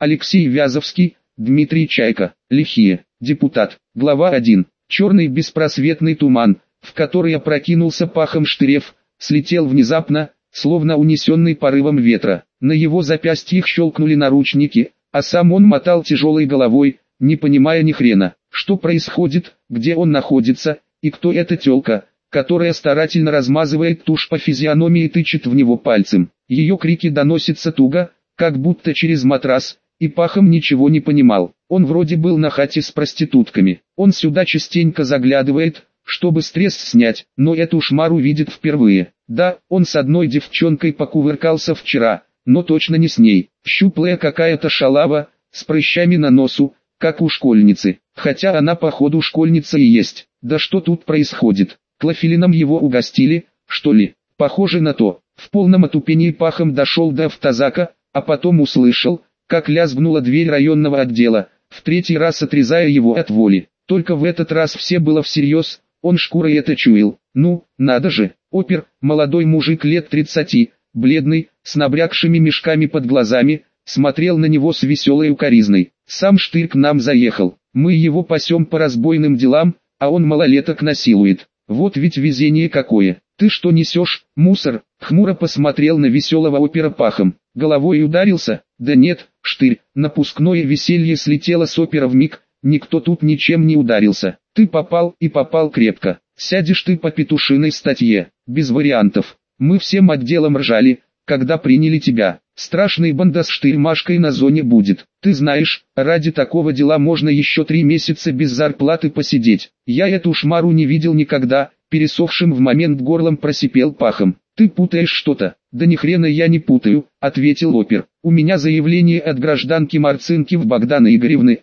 Алексей Вязовский, Дмитрий Чайка, лихие, депутат, глава 1. Черный беспросветный туман, в который опрокинулся Пахом Штырев, слетел внезапно, словно унесенный порывом ветра. На его запястьях щелкнули наручники, а сам он мотал тяжелой головой, не понимая ни хрена, что происходит, где он находится, и кто эта тёлка, которая старательно размазывает тушь по физиономии и тычет в него пальцем. Ее крики доносятся туго, как будто через матрас, и Пахом ничего не понимал. Он вроде был на хате с проститутками. Он сюда частенько заглядывает, чтобы стресс снять, но эту шмару видит впервые. Да, он с одной девчонкой покувыркался вчера, но точно не с ней. Щуплая какая-то шалава, с прыщами на носу, как у школьницы. Хотя она походу школьница и есть. Да что тут происходит? Клофелином его угостили, что ли? Похоже на то. В полном отупении Пахом дошел до автозака, а потом услышал, как лязгнула дверь районного отдела, в третий раз отрезая его от воли. Только в этот раз все было всерьез, он шкурой это чуял. Ну, надо же, опер, молодой мужик лет 30, бледный, с набрякшими мешками под глазами, смотрел на него с веселой укоризной. Сам Штырь к нам заехал, мы его пасем по разбойным делам, а он малолеток насилует. Вот ведь везение какое. Ты что несешь, мусор? Хмуро посмотрел на веселого опера Пахом. Головой ударился? Да нет, Штырь, напускное веселье слетело с опера вмиг, никто тут ничем не ударился. Ты попал и попал крепко. Сядешь ты по петушиной статье, без вариантов. Мы всем отделом ржали, когда приняли тебя. Страшный банда с Штырь-машкой на зоне будет. Ты знаешь, ради такого дела можно еще 3 месяца без зарплаты посидеть. Я эту шмару не видел никогда, пересохшим в момент горлом просипел Пахом. Ты путаешь что-то. Да ни хрена я не путаю, ответил опер. У меня заявление от гражданки Марцинкив Богданы Игоревны,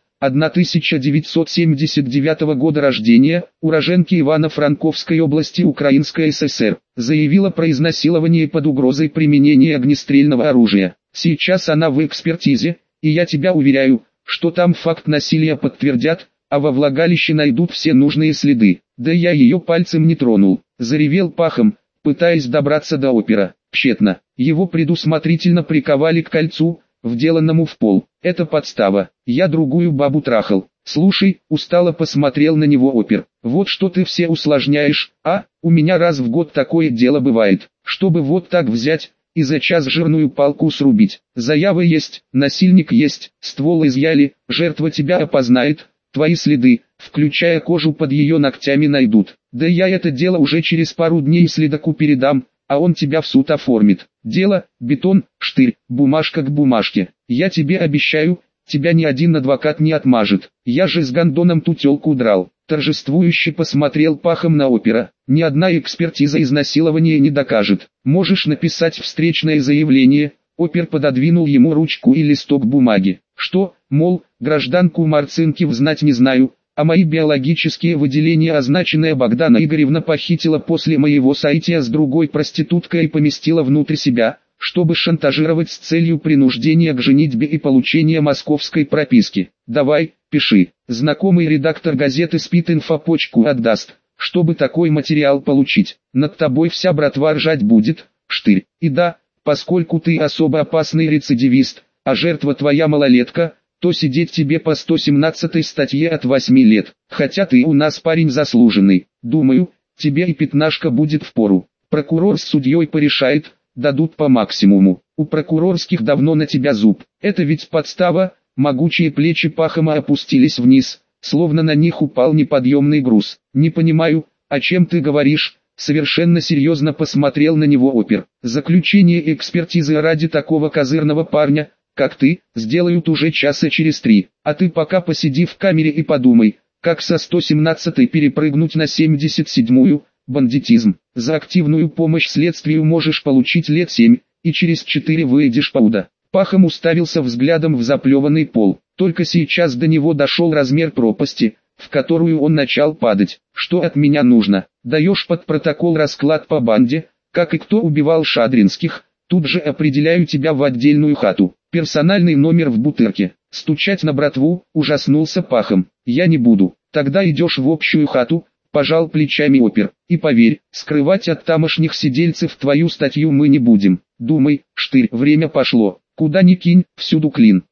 1979 года рождения, уроженки Ивано-Франковской области Украинской ССР, заявила про изнасилование под угрозой применения огнестрельного оружия. Сейчас она в экспертизе, и я тебя уверяю, что там факт насилия подтвердят, а во влагалище найдут все нужные следы. Да я ее пальцем не тронул, заревел Пахом, пытаясь добраться до опера. Тщетно, его предусмотрительно приковали к кольцу, вделанному в пол. Это подстава, я другую бабу трахал. Слушай, устало посмотрел на него опер. Вот что ты все усложняешь, а? У меня раз в год такое дело бывает, чтобы вот так взять и за час жирную палку срубить. Заява есть, насильник есть, ствол изъяли, жертва тебя опознает, твои следы, включая кожу под ее ногтями найдут. Да я это дело уже через пару дней следаку передам, а он тебя в суд оформит. Дело, бетон, Штырь, бумажка к бумажке. Я тебе обещаю, тебя ни один адвокат не отмажет. Я же с гондоном ту тёлку драл. Торжествующе посмотрел Пахом на опера. Ни одна экспертиза изнасилования не докажет. Можешь написать встречное заявление. Опер пододвинул ему ручку и листок бумаги. Что, мол, гражданку Марцинкив знать не знаю, а мои биологические выделения означенная Богдана Игоревна похитила после моего соития с другой проституткой и поместила внутрь себя, чтобы шантажировать с целью принуждения к женитьбе и получения московской прописки. Давай, пиши. Знакомый редактор газеты «Спид-инфо» почку отдаст, чтобы такой материал получить. Над тобой вся братва ржать будет, Штырь. И да, поскольку ты особо опасный рецидивист, а жертва твоя малолетка, то сидеть тебе по 117 статье от 8 лет. Хотя ты у нас парень заслуженный. Думаю, тебе и пятнашка будет впору. Прокурор с судьей порешает, дадут по максимуму. У прокурорских давно на тебя зуб. Это ведь подстава. Могучие плечи Пахома опустились вниз, словно на них упал неподъемный груз. Не понимаю, о чем ты говоришь. Совершенно серьезно посмотрел на него опер. Заключение экспертизы ради такого козырного парня, как ты, сделают уже часа через 3, а ты пока посиди в камере и подумай, как со 117-й перепрыгнуть на 77-ю, бандитизм. За активную помощь следствию можешь получить лет 7, и через 4 выйдешь пауда. Пахом уставился взглядом в заплеванный пол, только сейчас до него дошел размер пропасти, в которую он начал падать. Что от меня нужно? Даешь под протокол расклад по банде, как и кто убивал Шадринских, тут же определяю тебя в отдельную хату. Персональный номер в Бутырке. Стучать на братву, ужаснулся Пахом. Я не буду. Тогда идешь в общую хату, пожал плечами опер. И поверь, скрывать от тамошних сидельцев твою статью мы не будем. Думай, Штырь, время пошло. Куда ни кинь, всюду клин.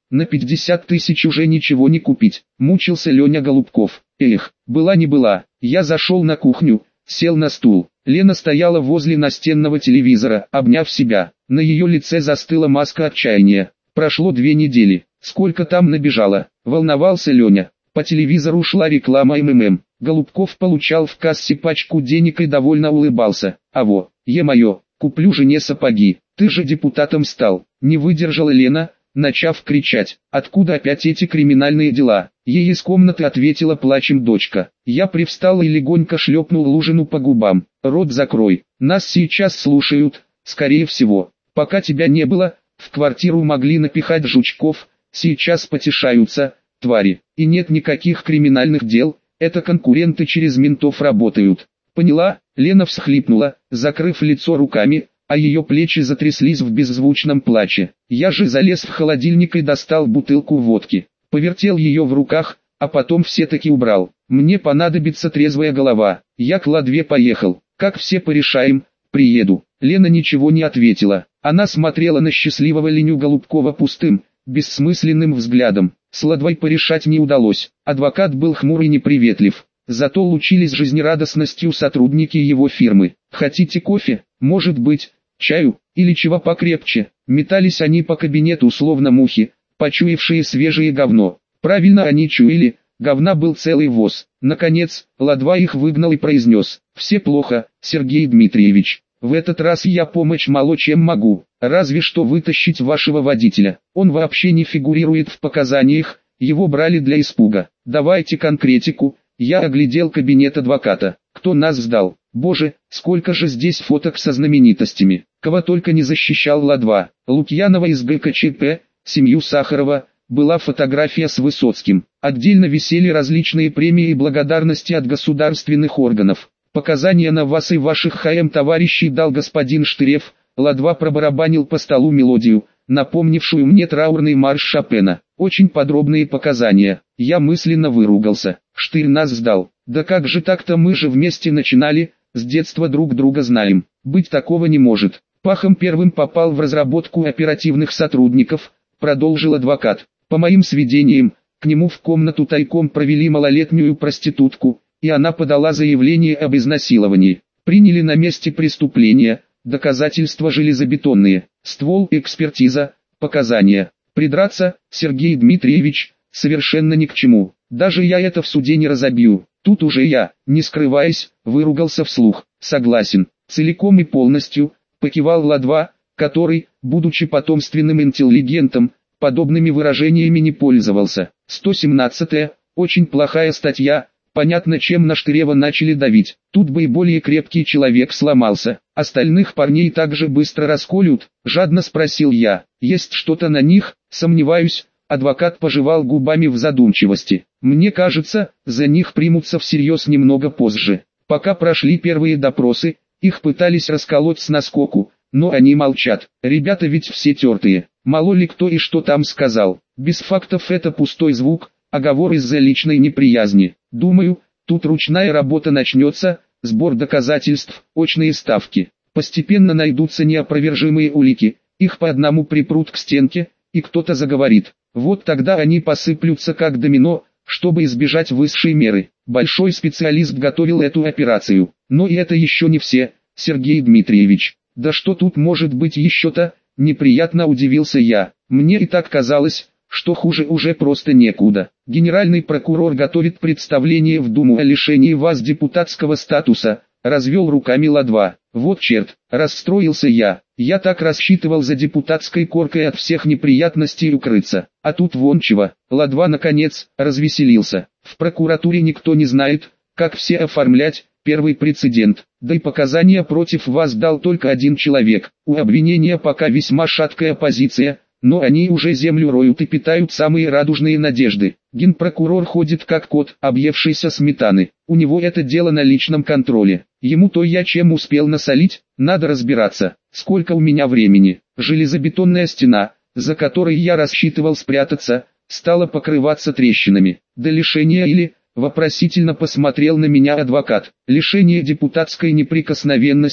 На 50 тысяч уже ничего не купить, мучился Леня Голубков. Эх, была не была. Я зашел на кухню, сел на стул. Лена стояла возле настенного телевизора, обняв себя. На ее лице застыла маска отчаяния. Прошло 2 недели. Сколько там набежало? Волновался Леня. По телевизору шла реклама МММ. Голубков получал в кассе пачку денег и довольно улыбался. Аво, е-мое, куплю жене сапоги. Ты же депутатом стал. Не выдержала Лена, начав кричать. Откуда опять эти криминальные дела? Ей из комнаты ответила плачем дочка. Я привстал и легонько шлепнул Лужину по губам. Рот закрой. Нас сейчас слушают, скорее всего. Пока тебя не было, в квартиру могли напихать жучков. Сейчас потешаются, твари. И нет никаких криминальных дел. Это конкуренты через ментов работают. Поняла? Лена всхлипнула, закрыв лицо руками, а ее плечи затряслись в беззвучном плаче. Я же залез в холодильник и достал бутылку водки. Повертел ее в руках, а потом все-таки убрал. Мне понадобится трезвая голова. Я к Ладве поехал. Как все порешаем, приеду. Лена ничего не ответила. Она смотрела на счастливого Леню Голубкова пустым, бессмысленным взглядом. С Ладвой порешать не удалось. Адвокат был хмур и неприветлив. Зато лучились жизнерадостностью сотрудники его фирмы. Хотите кофе? Может быть, чаю, или чего покрепче? Метались они по кабинету словно мухи, почуявшие свежее говно. Правильно они чуяли, говна был целый воз. Наконец, Ладва их выгнал и произнес: «Все плохо, Сергей Дмитриевич. В этот раз я помочь мало чем могу, разве что вытащить вашего водителя. Он вообще не фигурирует в показаниях, его брали для испуга. Давайте конкретику». Я оглядел кабинет адвоката. Кто нас сдал? Боже, сколько же здесь фоток со знаменитостями. Кого только не защищал Ладва. Лукьянова из ГКЧП, семью Сахарова, была фотография с Высоцким. Отдельно висели различные премии и благодарности от государственных органов. Показания на вас и ваших ХМ товарищей дал господин Штырев. Ладва пробарабанил по столу мелодию, напомнившую мне траурный марш Шопена. Очень подробные показания. Я мысленно выругался. Штырь нас сдал. Да как же так-то, мы же вместе начинали, с детства друг друга знаем. Быть такого не может. Пахом первым попал в разработку оперативных сотрудников, продолжил адвокат. По моим сведениям, к нему в комнату тайком провели малолетнюю проститутку, и она подала заявление об изнасиловании. Приняли на месте преступления, доказательства железобетонные, ствол, экспертиза, показания. Придраться, Сергей Дмитриевич, совершенно ни к чему. Даже я это в суде не разобью. Тут уже я, не скрываясь, выругался вслух. Согласен, целиком и полностью, покивал Ладва, который, будучи потомственным интеллигентом, подобными выражениями не пользовался. 117-я, очень плохая статья. Понятно, чем на Штырева начали давить. Тут бы и более крепкий человек сломался. Остальных парней также быстро расколют, жадно спросил я. Есть что-то на них? Сомневаюсь. Адвокат пожевал губами в задумчивости. Мне кажется, за них примутся всерьез немного позже. Пока прошли первые допросы, их пытались расколоть с наскоку, но они молчат. Ребята ведь все тертые. Мало ли кто и что там сказал. Без фактов это пустой звук, оговор из-за личной неприязни. Думаю, тут ручная работа начнется, сбор доказательств, очные ставки. Постепенно найдутся неопровержимые улики, их по одному припрут к стенке, и кто-то заговорит. Вот тогда они посыплются как домино, чтобы избежать высшей меры. Большой специалист готовил эту операцию. Но и это еще не все, Сергей Дмитриевич. Да что тут может быть еще-то? Неприятно удивился я. Мне и так казалось, что хуже уже просто некуда. Генеральный прокурор готовит представление в Думу о лишении вас депутатского статуса, развел руками Ладва. Вот черт, расстроился я. Я так рассчитывал за депутатской коркой от всех неприятностей укрыться. А тут вон чего. Ладва наконец развеселился. В прокуратуре никто не знает, как все оформлять. Первый прецедент. Да и показания против вас дал только один человек. У обвинения пока весьма шаткая позиция. Но они уже землю роют и питают самые радужные надежды. Генпрокурор ходит как кот, объевшийся сметаны. У него это дело на личном контроле. Ему-то я чем успел насолить, надо разбираться. Сколько у меня времени. Железобетонная стена, за которой я рассчитывал спрятаться, стала покрываться трещинами. До лишения или... Вопросительно посмотрел на меня адвокат. Лишение депутатской неприкосновенности,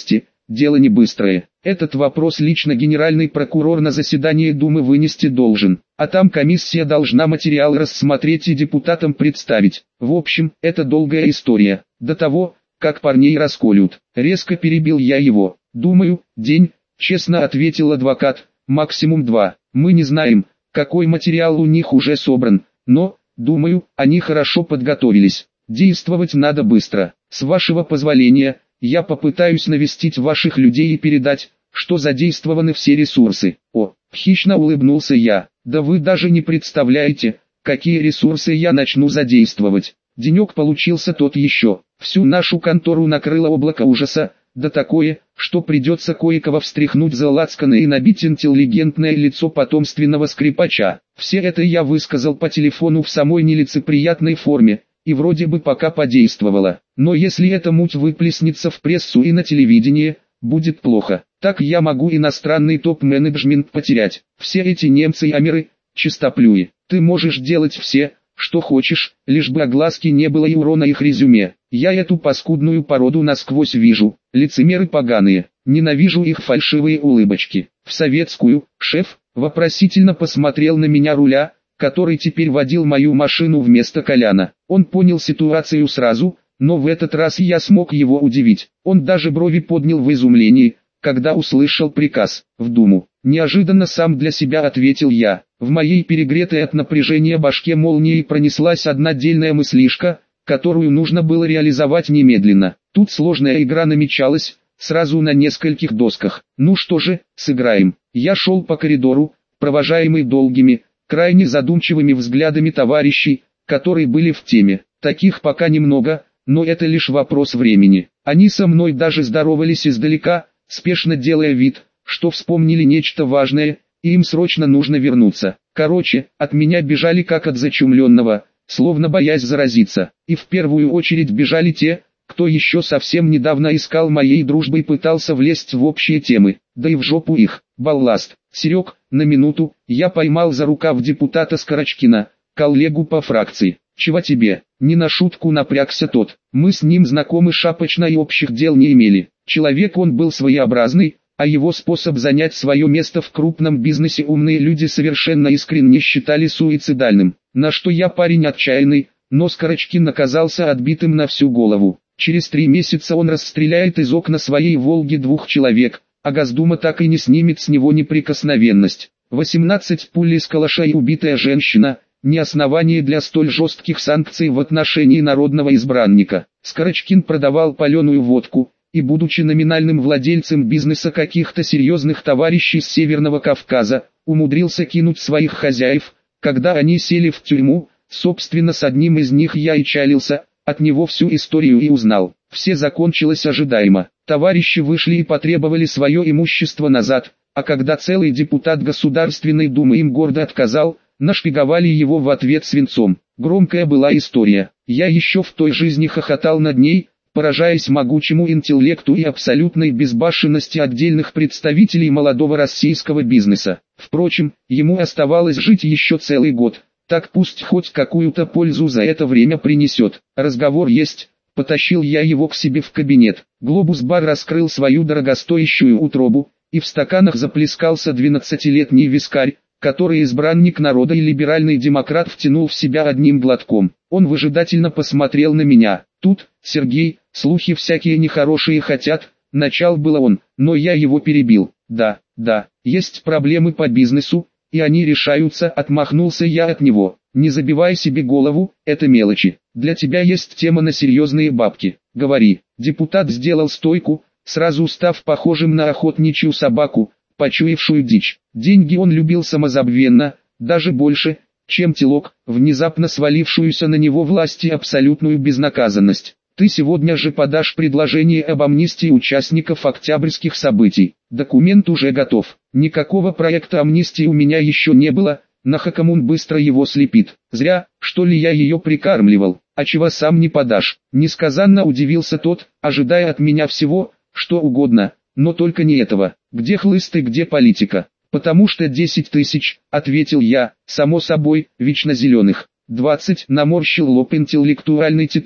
дело не быстрое. Этот вопрос лично генеральный прокурор на заседании Думы вынести должен, а там комиссия должна материал рассмотреть и депутатам представить. В общем, это долгая история, до того, как парней расколют. Резко перебил я его. Думаю, день, честно ответил адвокат, максимум 2. Мы не знаем, какой материал у них уже собран, но, думаю, они хорошо подготовились. Действовать надо быстро. С вашего позволения, я попытаюсь навестить ваших людей и передать, что задействованы все ресурсы. О, хищно улыбнулся я. Да вы даже не представляете, какие ресурсы я начну задействовать. Денек получился тот еще. Всю нашу контору накрыло облако ужаса, да такое, что придется кое-кого встряхнуть за лацканы и набить интеллигентное лицо потомственного скрипача. Все это я высказал по телефону в самой нелицеприятной форме, и вроде бы пока подействовало. Но если эта муть выплеснется в прессу и на телевидении, будет плохо. Так я могу иностранный топ-менеджмент потерять. Все эти немцы и амеры, чистоплюи. Ты можешь делать все, что хочешь, лишь бы огласки не было и урона их резюме. Я эту паскудную породу насквозь вижу. Лицемеры поганые. Ненавижу их фальшивые улыбочки. В советскую, шеф, вопросительно посмотрел на меня руля, который теперь водил мою машину вместо Коляна. Он понял ситуацию сразу, но в этот раз я смог его удивить. Он даже брови поднял в изумлении, когда услышал приказ в Думу. Неожиданно сам для себя ответил я. В моей перегретой от напряжения башке молнией пронеслась одна дельная мыслишка, которую нужно было реализовать немедленно. Тут сложная игра намечалась, сразу на нескольких досках. Ну что же, сыграем. Я шел по коридору, провожаемый долгими, крайне задумчивыми взглядами товарищей, которые были в теме. Таких пока немного, но это лишь вопрос времени. Они со мной даже здоровались издалека, спешно делая вид, что вспомнили нечто важное, и им срочно нужно вернуться. Короче, от меня бежали как от зачумленного, словно боясь заразиться. И в первую очередь бежали те, кто еще совсем недавно искал моей дружбы и пытался влезть в общие темы. Да и в жопу их, балласт. Серег, на минуту, я поймал за рукав депутата Скорочкина, коллегу по фракции. Чего тебе? Не на шутку напрягся тот. Мы с ним знакомы шапочно и общих дел не имели. Человек он был своеобразный, а его способ занять свое место в крупном бизнесе умные люди совершенно искренне считали суицидальным. На что я парень отчаянный, но Скорочкин оказался отбитым на всю голову. Через 3 месяца он расстреляет из окна своей «Волги» 2 человек, а Госдума так и не снимет с него неприкосновенность. 18 пуль из калаша и убитая женщина – не основание для столь жестких санкций в отношении народного избранника. Скорочкин продавал паленую водку, и будучи номинальным владельцем бизнеса каких-то серьезных товарищей с Северного Кавказа, умудрился кинуть своих хозяев, когда они сели в тюрьму. Собственно, с одним из них я и чалился, от него всю историю и узнал. Все закончилось ожидаемо. Товарищи вышли и потребовали свое имущество назад, а когда целый депутат Государственной Думы им гордо отказал, нашпиговали его в ответ свинцом. Громкая была история. Я еще в той жизни хохотал над ней, поражаясь могучему интеллекту и абсолютной безбашенности отдельных представителей молодого российского бизнеса. Впрочем, ему оставалось жить еще целый год. Так пусть хоть какую-то пользу за это время принесет. Разговор есть. Потащил я его к себе в кабинет. Глобус-бар раскрыл свою дорогостоящую утробу, и в стаканах заплескался 12-летний вискарь, который избранник народа и либеральный демократ втянул в себя одним глотком. Он выжидательно посмотрел на меня. Тут, Сергей, слухи всякие нехорошие хотят, начал было он, но я его перебил. Да, есть проблемы по бизнесу, и они решаются, отмахнулся я от него. Не забивай себе голову, это мелочи. Для тебя есть тема на серьезные бабки. Говори. Депутат сделал стойку, сразу став похожим на охотничью собаку, почуявшую дичь. Деньги он любил самозабвенно, даже больше, чем телок, внезапно свалившуюся на него власть и абсолютную безнаказанность. Ты сегодня же подашь предложение об амнистии участников октябрьских событий. Документ уже готов. Никакого проекта амнистии у меня еще не было, Нахакамун быстро его слепит. Зря, что ли, я ее прикармливал. А чего сам не подашь? Несказанно удивился тот, ожидая от меня всего, что угодно, но только не этого. Где хлыст и где политика? Потому что 10 тысяч, ответил я, само собой, вечно зеленых. 20, наморщил лоб интеллектуальный титан.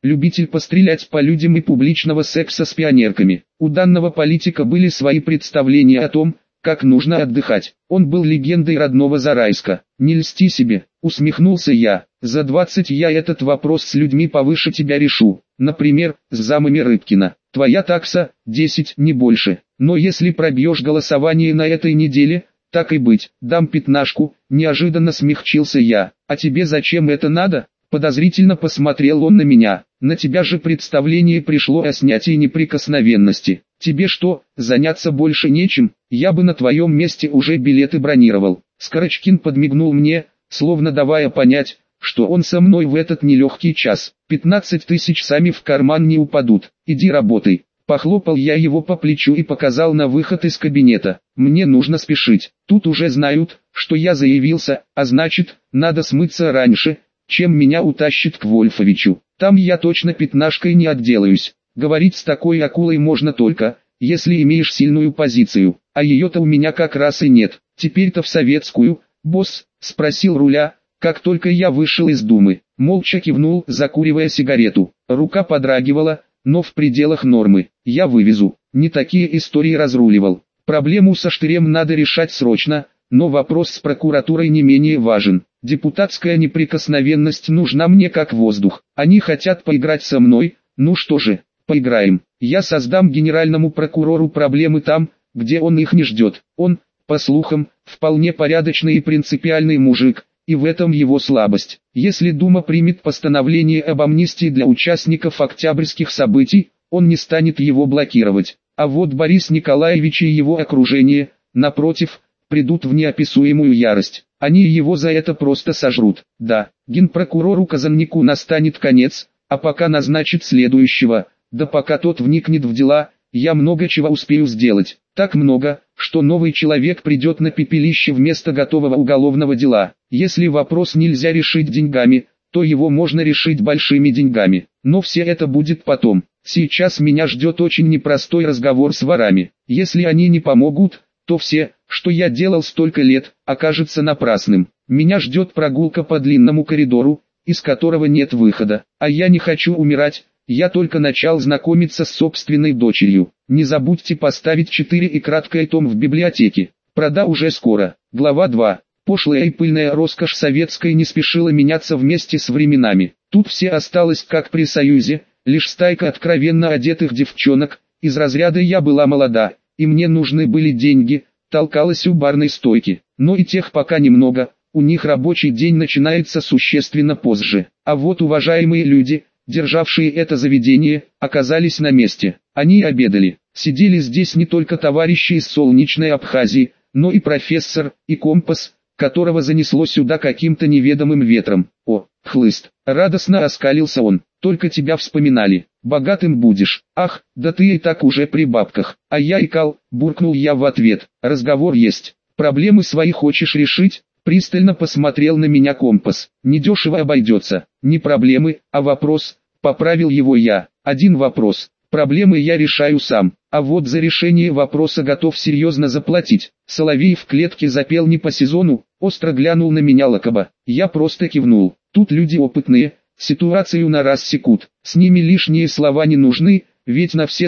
любитель пострелять по людям и публичного секса с пионерками. У данного политика были свои представления о том, как нужно отдыхать. Он был легендой родного Зарайска. «Не льсти себе», усмехнулся я. «За 20 я этот вопрос с людьми повыше тебя решу. Например, с замами Рыбкина. Твоя такса – 10, не больше. Но если пробьешь голосование на этой неделе, так и быть, дам 15, неожиданно смягчился я. А тебе зачем это надо?» Подозрительно посмотрел он на меня. «На тебя же представление пришло о снятии неприкосновенности. Тебе что, заняться больше нечем? Я бы на твоем месте уже билеты бронировал». Скорочкин подмигнул мне, словно давая понять, что он со мной в этот нелегкий час. 15 тысяч сами в карман не упадут. Иди работай. Похлопал я его по плечу и показал на выход из кабинета. Мне нужно спешить. Тут уже знают, что я заявился, а значит, надо смыться раньше, чем меня утащит к Вольфовичу. Там я точно пятнашкой не отделаюсь. Говорить с такой акулой можно только, если имеешь сильную позицию, а ее-то у меня как раз и нет. Теперь-то в советскую, босс, спросил руля, как только я вышел из Думы. Молча кивнул, закуривая сигарету. Рука подрагивала, но в пределах нормы. Я вывезу. Не такие истории разруливал. Проблему со Штырем надо решать срочно, но вопрос с прокуратурой не менее важен. Депутатская неприкосновенность нужна мне как воздух. Они хотят поиграть со мной, ну что же, поиграем. Я создам генеральному прокурору проблемы там, где он их не ждет. Он, по слухам, вполне порядочный и принципиальный мужик, и в этом его слабость. Если Дума примет постановление об амнистии для участников октябрьских событий, он не станет его блокировать. А вот Борис Николаевич и его окружение, напротив, придут в неописуемую ярость. Они его за это просто сожрут. Да, генпрокурору Казаннику настанет конец, а пока назначит следующего, да пока тот вникнет в дела, я много чего успею сделать. Так много, что новый человек придет на пепелище вместо готового уголовного дела. Если вопрос нельзя решить деньгами, то его можно решить большими деньгами. Но все это будет потом. Сейчас меня ждет очень непростой разговор с ворами. Если они не помогут, то все, что я делал столько лет, окажется напрасным. Меня ждет прогулка по длинному коридору, из которого нет выхода. А я не хочу умирать, я только начал знакомиться с собственной дочерью. Не забудьте поставить 4 и краткое том в библиотеке. Прода уже скоро. Глава 2. Пошлая и пыльная роскошь советской не спешила меняться вместе с временами. Тут все осталось как при Союзе, лишь стайка откровенно одетых девчонок, из разряда «я была молода, и мне нужны были деньги», толкалась у барной стойки. Но и тех пока немного, у них рабочий день начинается существенно позже. А вот уважаемые люди, державшие это заведение, оказались на месте. Они обедали. Сидели здесь не только товарищи из солнечной Абхазии, но и профессор, и компас, которого занесло сюда каким-то неведомым ветром. «О, хлыст!» — радостно оскалился он. «Только тебя вспоминали. Богатым будешь». «Ах, да ты и так уже при бабках». «А я икал», — буркнул я в ответ. «Разговор есть. Проблемы свои хочешь решить?» Пристально посмотрел на меня компас. «Недешево обойдется». «Не проблемы, а вопрос», — поправил его я. «Один вопрос. Проблемы я решаю сам, а вот за решение вопроса готов серьезно заплатить». Соловей в клетке запел не по сезону, остро глянул на меня лакоба. Я просто кивнул. Тут люди опытные, ситуацию на раз секут. С ними лишние слова не нужны, ведь на все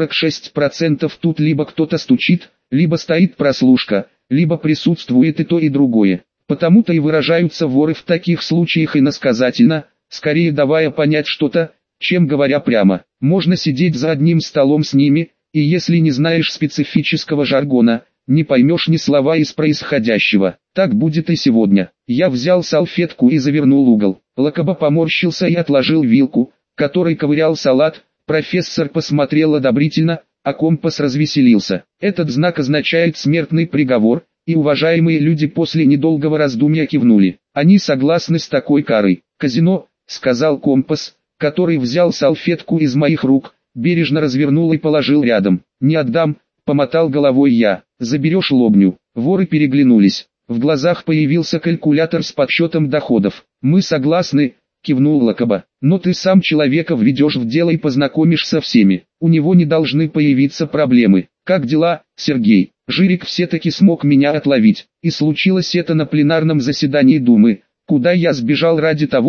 146% тут либо кто-то стучит, либо стоит прослушка, либо присутствует и то и другое. Потому-то и выражаются воры в таких случаях иносказательно, скорее давая понять что-то, чем говоря прямо. Можно сидеть за одним столом с ними, и если не знаешь специфического жаргона, не поймешь ни слова из происходящего. Так будет и сегодня. Я взял салфетку и завернул угол. Лакоба поморщился и отложил вилку, которой ковырял салат. Профессор посмотрел одобрительно, а компас развеселился. Этот знак означает смертный приговор, и уважаемые люди после недолгого раздумья кивнули. Они согласны с такой карой. «Казино», — сказал компас, который взял салфетку из моих рук, бережно развернул и положил рядом. «Не отдам», — помотал головой я. «Заберешь лобню». Воры переглянулись. В глазах появился калькулятор с подсчетом доходов. «Мы согласны», — кивнул Лакоба. «Но ты сам человека введешь в дело и познакомишь со всеми. У него не должны появиться проблемы. Как дела, Сергей?» Жирик все-таки смог меня отловить. И случилось это на пленарном заседании Думы, куда я сбежал ради того,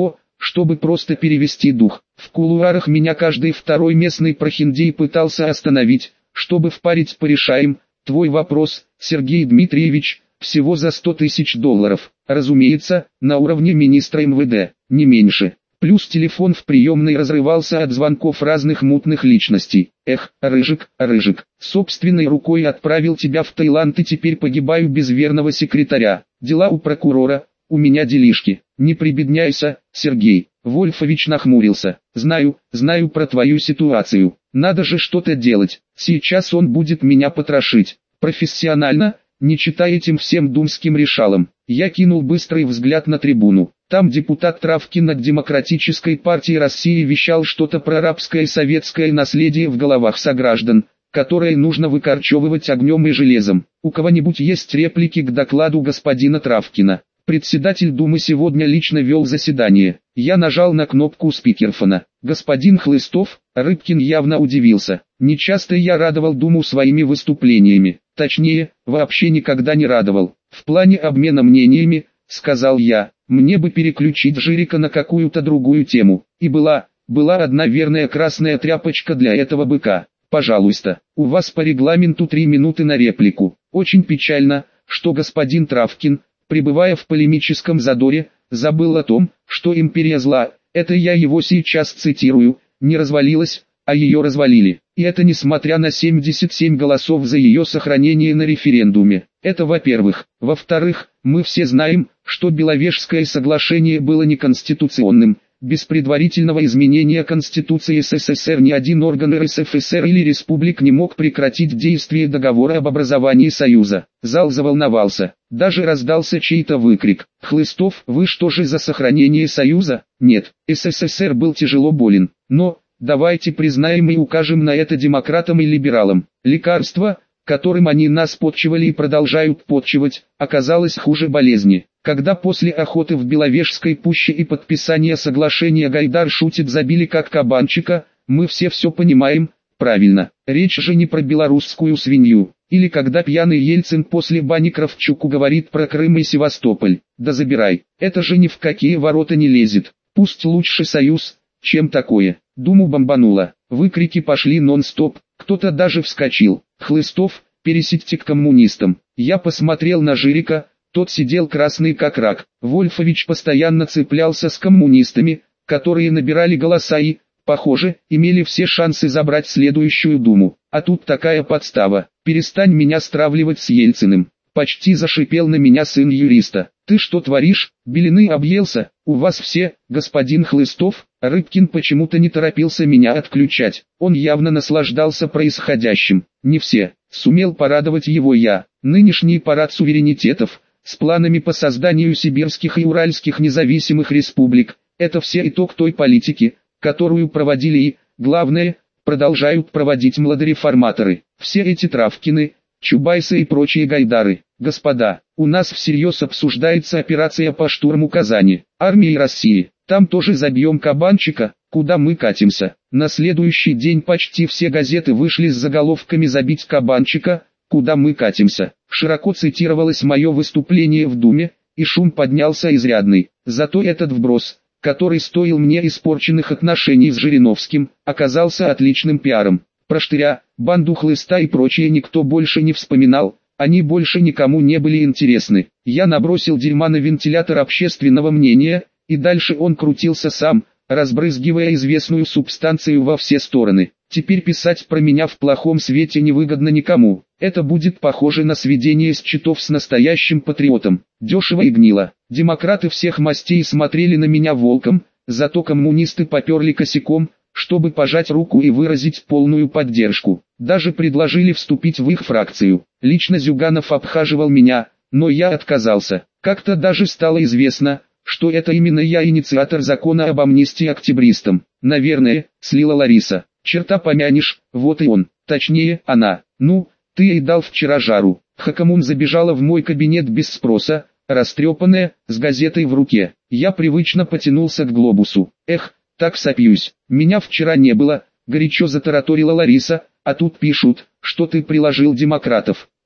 чтобы просто перевести дух. В кулуарах меня каждый второй местный прохиндей пытался остановить, чтобы впарить порешаем. Твой вопрос, Сергей Дмитриевич, всего за 100 тысяч долларов. Разумеется, на уровне министра МВД, не меньше. Плюс телефон в приемной разрывался от звонков разных мутных личностей. Эх, Рыжик, собственной рукой отправил тебя в Таиланд и теперь погибаю без верного секретаря. Дела у прокурора, у меня делишки. Не прибедняйся, Сергей. Вольфович нахмурился. Знаю про твою ситуацию. Надо же что-то делать. Сейчас он будет меня потрошить. Профессионально, не читая этим всем думским решалам. Я кинул быстрый взгляд на трибуну. Там депутат Травкин от Демократической партии России вещал что-то про арабское и советское наследие в головах сограждан, которое нужно выкорчевывать огнем и железом. У кого-нибудь есть реплики к докладу господина Травкина? Председатель Думы сегодня лично вел заседание. Я нажал на кнопку спикерфона. Господин Хлыстов, Рыбкин явно удивился. Нечасто я радовал Думу своими выступлениями. Точнее, вообще никогда не радовал. В плане обмена мнениями, сказал я, мне бы переключить Жирика на какую-то другую тему. И была одна верная красная тряпочка для этого быка. Пожалуйста, у вас по регламенту 3 минуты на реплику. Очень печально, что господин Травкин, пребывая в полемическом задоре, забыл о том, что империя зла, это я его сейчас цитирую, не развалилась, а ее развалили. И это несмотря на 77 голосов за ее сохранение на референдуме. Это во-первых. Во-вторых, мы все знаем, что Беловежское соглашение было неконституционным. Без предварительного изменения Конституции СССР ни один орган РСФСР или республик не мог прекратить действие договора об образовании Союза. Зал заволновался. Даже раздался чей-то выкрик. «Хлыстов, вы что же за сохранение Союза?» Нет, СССР был тяжело болен. Но, давайте признаем и укажем на это демократам и либералам. Лекарство, которым они нас подчивали и продолжают подчивать, оказалось хуже болезни. Когда после охоты в Беловежской пуще и подписания соглашения Гайдар шутит забили как кабанчика, мы все понимаем, правильно. Речь же не про белорусскую свинью. Или когда пьяный Ельцин после бани Кравчуку говорит про Крым и Севастополь. Да забирай, это же ни в какие ворота не лезет. Пусть лучше союз, чем такое. Думу бомбануло. Выкрики пошли нон-стоп, кто-то даже вскочил. Хлыстов, пересидьте к коммунистам. Я посмотрел на Жирика. Тот сидел красный как рак. Вольфович постоянно цеплялся с коммунистами, которые набирали голоса и, похоже, имели все шансы забрать следующую Думу. А тут такая подстава. Перестань меня стравливать с Ельциным. Почти зашипел на меня сын юриста. Ты что творишь? Белины объелся? У вас все, господин Хлыстов? Рыбкин почему-то не торопился меня отключать. Он явно наслаждался происходящим. Не все. Сумел порадовать его я. Нынешний парад суверенитетов, с планами по созданию сибирских и уральских независимых республик, это все итог той политики, которую проводили и, главное, продолжают проводить младореформаторы. Все эти Травкины, Чубайсы и прочие Гайдары. Господа, у нас всерьез обсуждается операция по штурму Казани, армии России. Там тоже забьем кабанчика, куда мы катимся. На следующий день почти все газеты вышли с заголовками «Забить кабанчика», «Куда мы катимся». Широко цитировалось мое выступление в Думе, и шум поднялся изрядный. Зато этот вброс, который стоил мне испорченных отношений с Жириновским, оказался отличным пиаром. Про Штыря, банду Хлыста и прочее никто больше не вспоминал, они больше никому не были интересны. Я набросил дерьма на вентилятор общественного мнения, и дальше он крутился сам, разбрызгивая известную субстанцию во все стороны. Теперь писать про меня в плохом свете невыгодно никому. Это будет похоже на сведение счетов с настоящим патриотом. Дешево и гнило. Демократы всех мастей смотрели на меня волком, зато коммунисты поперли косяком, чтобы пожать руку и выразить полную поддержку. Даже предложили вступить в их фракцию. Лично Зюганов обхаживал меня, но я отказался. Как-то даже стало известно, что это именно я инициатор закона об амнистии октябристам. Наверное, слила Лариса. Черта помянешь, вот и он, точнее, она. Ну, ты ей дал вчера жару. Хакамун забежала в мой кабинет без спроса, растрепанная, с газетой в руке. Я привычно потянулся к глобусу. Эх, так сопьюсь. Меня вчера не было, горячо затараторила Лариса, а тут пишут, что ты приложил демократов.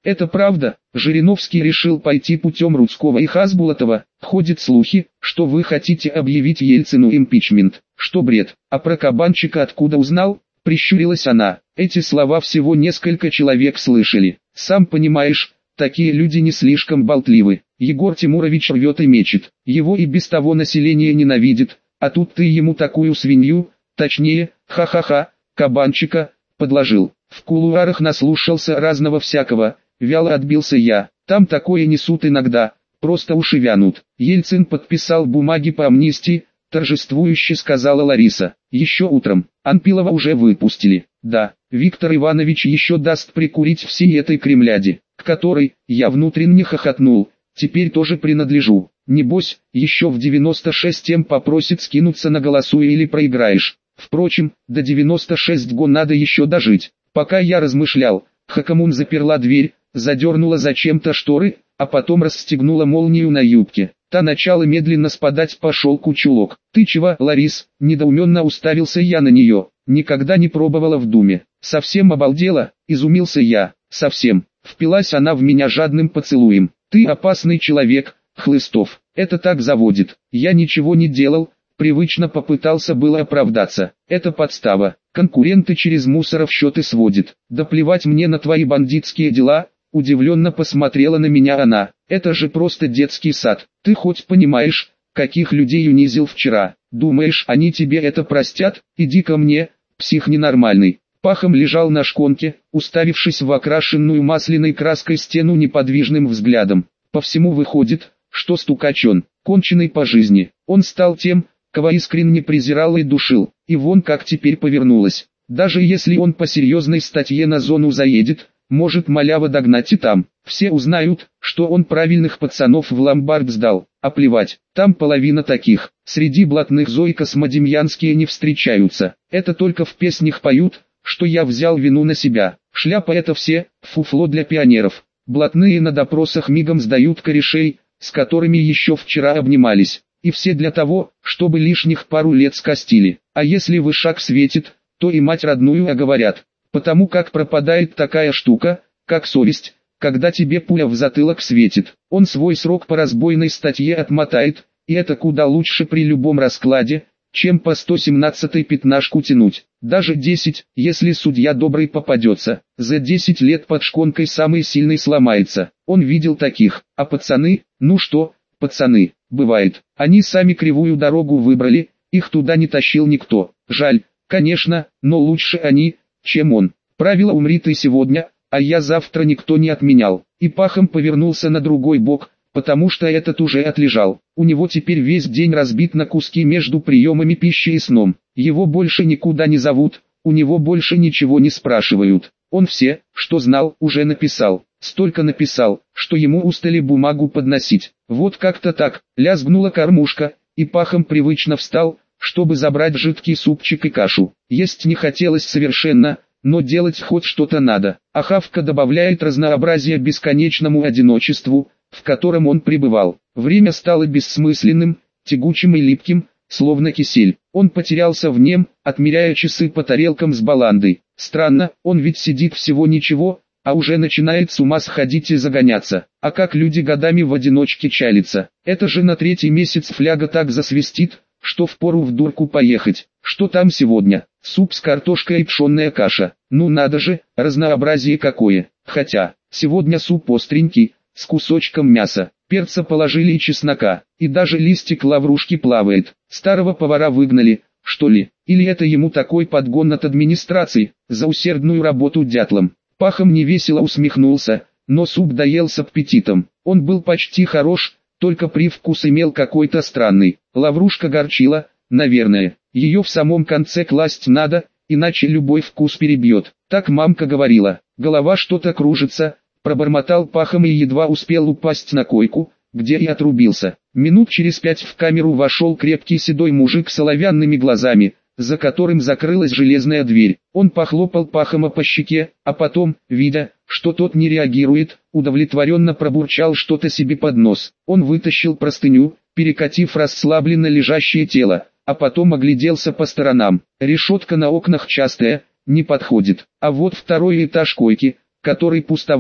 Это правда, Жириновский решил пойти путем Рудского и Хасбулатова. Ходят слухи, что вы хотите объявить Ельцину импичмент. Что бред, а про кабанчика откуда узнал? Прищурилась она. Эти слова всего несколько человек слышали. Сам понимаешь, такие люди не слишком болтливы. Егор Тимурович рвет и мечет. Его и без того население ненавидит, а тут ты ему такую свинью, точнее, ха-ха-ха, кабанчика, подложил. В кулуарах наслушался разного всякого, вяло отбился я. Там такое несут иногда, просто уши вянут. Ельцин подписал бумаги по амнистии, торжествующе сказала Лариса. Еще утром. Анпилова уже выпустили. Да, Виктор Иванович еще даст прикурить всей этой кремляде, к которой, я внутренне хохотнул, теперь тоже принадлежу. Небось, еще в 96-м попросит скинуться на голосуй или проиграешь. Впрочем, до 96 го надо еще дожить. Пока я размышлял, Хакамун заперла дверь, задернула зачем-то шторы, а потом расстегнула молнию на юбке. Та начала медленно спадать по шелку чулок. «Ты чего, Ларис?» – недоуменно уставился я на нее. «Никогда не пробовала в Думе». «Совсем обалдела?» – изумился я. «Совсем». Впилась она в меня жадным поцелуем. «Ты опасный человек, Хлыстов. Это так заводит. Я ничего не делал». Привычно попытался было оправдаться. Это подстава. Конкуренты через мусоров счеты сводят. Да плевать мне на твои бандитские дела. Удивленно посмотрела на меня она. Это же просто детский сад. Ты хоть понимаешь, каких людей унизил вчера? Думаешь, они тебе это простят? Иди ко мне, псих ненормальный. Пахом лежал на шконке, уставившись в окрашенную масляной краской стену неподвижным взглядом. По всему выходит, что стукач он, конченый по жизни. Он стал тем, кого искренне презирал и душил, и вон как теперь повернулось. Даже если он по серьезной статье на зону заедет, может малява догнать и там. Все узнают, что он правильных пацанов в ломбард сдал, а плевать, там половина таких. Среди блатных Зои Космодемьянские не встречаются, это только в песнях поют, что я взял вину на себя. Шляпа это все, фуфло для пионеров. Блатные на допросах мигом сдают корешей, с которыми еще вчера обнимались. И все для того, чтобы лишних пару лет скостили. А если вышаг светит, то и мать родную оговорят. Потому как пропадает такая штука, как совесть, когда тебе пуля в затылок светит. Он свой срок по разбойной статье отмотает, и это куда лучше при любом раскладе, чем по 117-й пятнашку тянуть. Даже 10, если судья добрый попадется. За 10 лет под шконкой самый сильный сломается. Он видел таких. А пацаны, ну что, пацаны, бывает, они сами кривую дорогу выбрали, их туда не тащил никто. Жаль, конечно, но лучше они, чем он. Правило «умри ты сегодня, а я завтра» никто не отменял. И Пахом повернулся на другой бок, потому что этот уже отлежал. У него теперь весь день разбит на куски между приемами пищи и сном. Его больше никуда не зовут, у него больше ничего не спрашивают. Он все, что знал, уже написал. Столько написал, что ему устали бумагу подносить. Вот как-то так, лязгнула кормушка, и Пахом привычно встал, чтобы забрать жидкий супчик и кашу. Есть не хотелось совершенно, но делать хоть что-то надо. А Хавка добавляет разнообразие бесконечному одиночеству, в котором он пребывал. Время стало бессмысленным, тягучим и липким, словно кисель. Он потерялся в нем, отмеряя часы по тарелкам с баландой. Странно, он ведь сидит всего ничего, а уже начинает с ума сходить и загоняться. А как люди годами в одиночке чалятся. Это же на 3-й месяц фляга так засвистит, что впору в дурку поехать. Что там сегодня? Суп с картошкой и пшенная каша. Ну надо же, разнообразие какое. Хотя, сегодня суп остренький, с кусочком мяса. Перца положили и чеснока, и даже листик лаврушки плавает. Старого повара выгнали, что ли? Или это ему такой подгон от администрации, за усердную работу дятлом? Пахом невесело усмехнулся, но суп доел с аппетитом. Он был почти хорош, только привкус имел какой-то странный. Лаврушка горчила, наверное. Ее в самом конце класть надо, иначе любой вкус перебьет. Так мамка говорила. Голова что-то кружится, пробормотал Пахом и едва успел упасть на койку, где и отрубился. Минут через 5 в камеру вошел крепкий седой мужик с оловянными глазами, за которым закрылась железная дверь. Он похлопал Пахома по щеке, а потом, видя, что тот не реагирует, удовлетворенно пробурчал что-то себе под нос. Он вытащил простыню, перекатив расслабленно лежащее тело, а потом огляделся по сторонам. Решетка на окнах частая, не подходит. А вот второй этаж койки, который пустовал,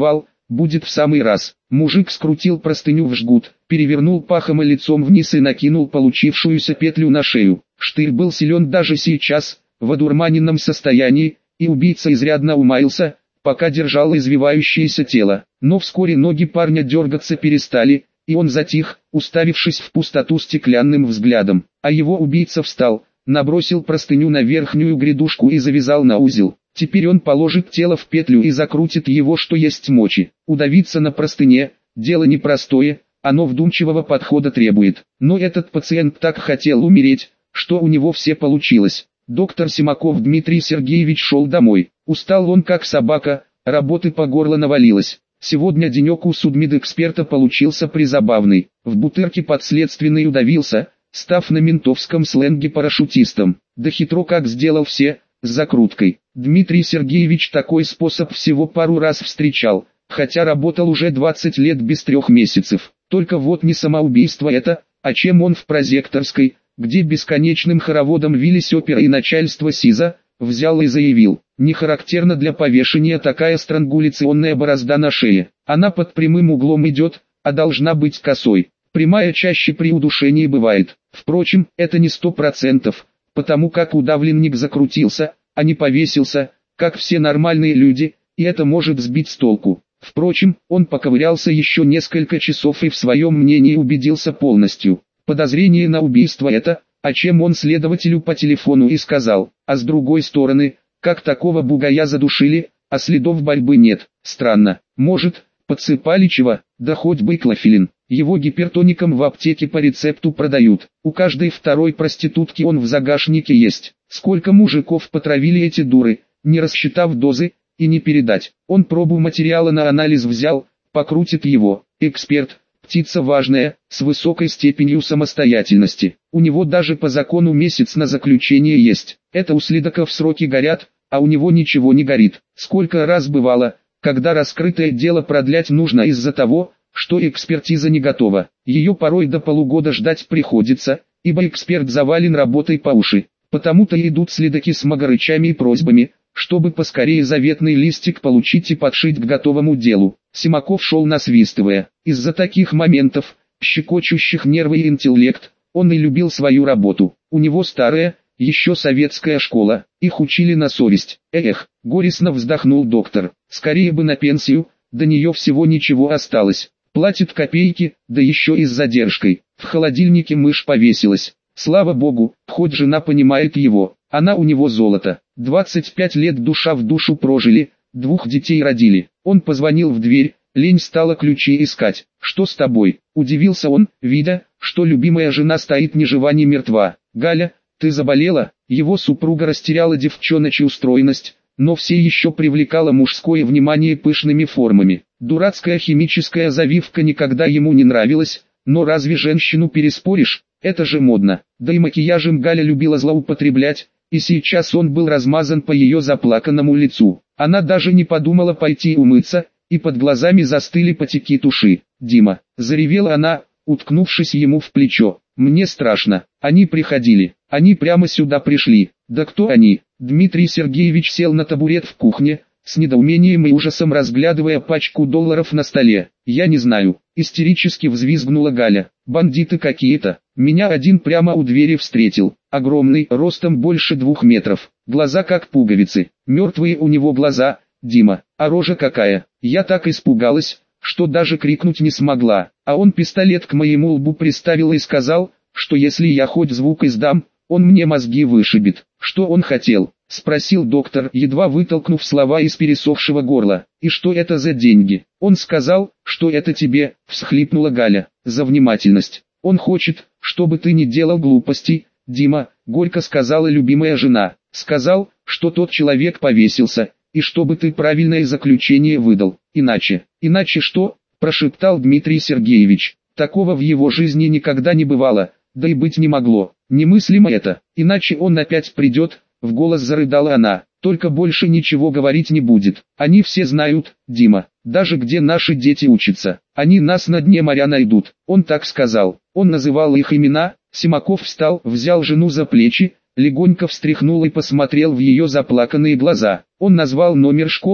будет в самый раз. Мужик скрутил простыню в жгут, перевернул пахом и лицом вниз и накинул получившуюся петлю на шею. Штырь был силен даже сейчас, в одурманенном состоянии, и убийца изрядно умаился, пока держал извивающееся тело. Но вскоре ноги парня дергаться перестали, и он затих, уставившись в пустоту стеклянным взглядом. А его убийца встал, набросил простыню на верхнюю грядушку и завязал на узел. Теперь он положит тело в петлю и закрутит его что есть мочи. Удавиться на простыне – дело непростое, оно вдумчивого подхода требует. Но этот пациент так хотел умереть, что у него все получилось. Доктор Симаков Дмитрий Сергеевич шел домой. Устал он как собака, работы по горло навалилось. Сегодня денек у судмедэксперта получился призабавный. В бутырке подследственный удавился, став на ментовском сленге парашютистом. Да хитро как сделал все, с закруткой. Дмитрий Сергеевич такой способ всего пару раз встречал, хотя работал уже 20 лет без 3 месяцев. Только вот не самоубийство это, а чем он в прозекторской, где бесконечным хороводом вились опера и начальство СИЗО, взял и заявил: не характерна для повешения такая странгуляционная борозда на шее. Она под прямым углом идет, а должна быть косой. Прямая чаще при удушении бывает. Впрочем, это не 100%, потому как удавленник закрутился, а не повесился, как все нормальные люди, и это может сбить с толку. Впрочем, он поковырялся еще несколько часов и в своем мнении убедился полностью. Подозрение на убийство это, о чем он следователю по телефону и сказал. А с другой стороны, как такого бугая задушили, а следов борьбы нет. Странно. Может, подсыпали чего, да хоть бы клофелин. Его гипертоником в аптеке по рецепту продают. У каждой второй проститутки он в загашнике есть. Сколько мужиков потравили эти дуры, не рассчитав дозы, и не передать. Он пробу материала на анализ взял, покрутит его. Эксперт, птица важная, с высокой степенью самостоятельности. У него даже по закону месяц на заключение есть. Это у следаков сроки горят, а у него ничего не горит. Сколько раз бывало, когда раскрытое дело продлять нужно из-за того, что экспертиза не готова. Ее порой до полугода ждать приходится, ибо эксперт завален работой по уши. Потому-то и идут следаки с магарычами и просьбами, чтобы поскорее заветный листик получить и подшить к готовому делу. Симаков шел насвистывая. Из-за таких моментов, щекочущих нервы и интеллект, он и любил свою работу. У него старая, еще советская школа, их учили на совесть. Эх, горестно вздохнул доктор, скорее бы на пенсию, до нее всего ничего осталось. Платит копейки, да еще и с задержкой. В холодильнике мышь повесилась. Слава богу, хоть жена понимает его, она у него золото. 25 лет душа в душу прожили, 2 детей родили. Он позвонил в дверь, лень стала ключи искать. «Что с тобой?» – удивился он, видя, что любимая жена стоит ни жива ни мертва. «Галя, ты заболела?» Его супруга растеряла девчоночью стройность, но все еще привлекала мужское внимание пышными формами. Дурацкая химическая завивка никогда ему не нравилась, но разве женщину переспоришь, это же модно. Да и макияжем Галя любила злоупотреблять, и сейчас он был размазан по ее заплаканному лицу. Она даже не подумала пойти умыться, и под глазами застыли потеки туши. «Дима!» – заревела она, уткнувшись ему в плечо. «Мне страшно. Они приходили. Они прямо сюда пришли». «Да кто они?» Дмитрий Сергеевич сел на табурет в кухне, с недоумением и ужасом разглядывая пачку долларов на столе. «Я не знаю», – истерически взвизгнула Галя. «Бандиты какие-то. Меня один прямо у двери встретил. Огромный, ростом больше 2 метров. Глаза как пуговицы. Мертвые у него глаза, Дима. А рожа какая. Я так испугалась, что даже крикнуть не смогла. А он пистолет к моему лбу приставил и сказал, что если я хоть звук издам, он мне мозги вышибет». «Что он хотел?» – спросил доктор, едва вытолкнув слова из пересохшего горла. «И что это за деньги?» «Он сказал, что это тебе», – всхлипнула Галя, – «за внимательность. Он хочет, чтобы ты не делал глупостей, Дима», – горько сказала любимая жена. «Сказал, что тот человек повесился, и чтобы ты правильное заключение выдал. Иначе». «Иначе что?» – прошептал Дмитрий Сергеевич. Такого в его жизни никогда не бывало, да и быть не могло. Немыслимо это. «Иначе он опять придет», – в голос зарыдала она. «Только больше ничего говорить не будет. Они все знают, Дима, даже где наши дети учатся. Они нас на дне моря найдут». Он так сказал. Он называл их имена. Симаков встал, взял жену за плечи, легонько встряхнул и посмотрел в ее заплаканные глаза. Он назвал номер школы,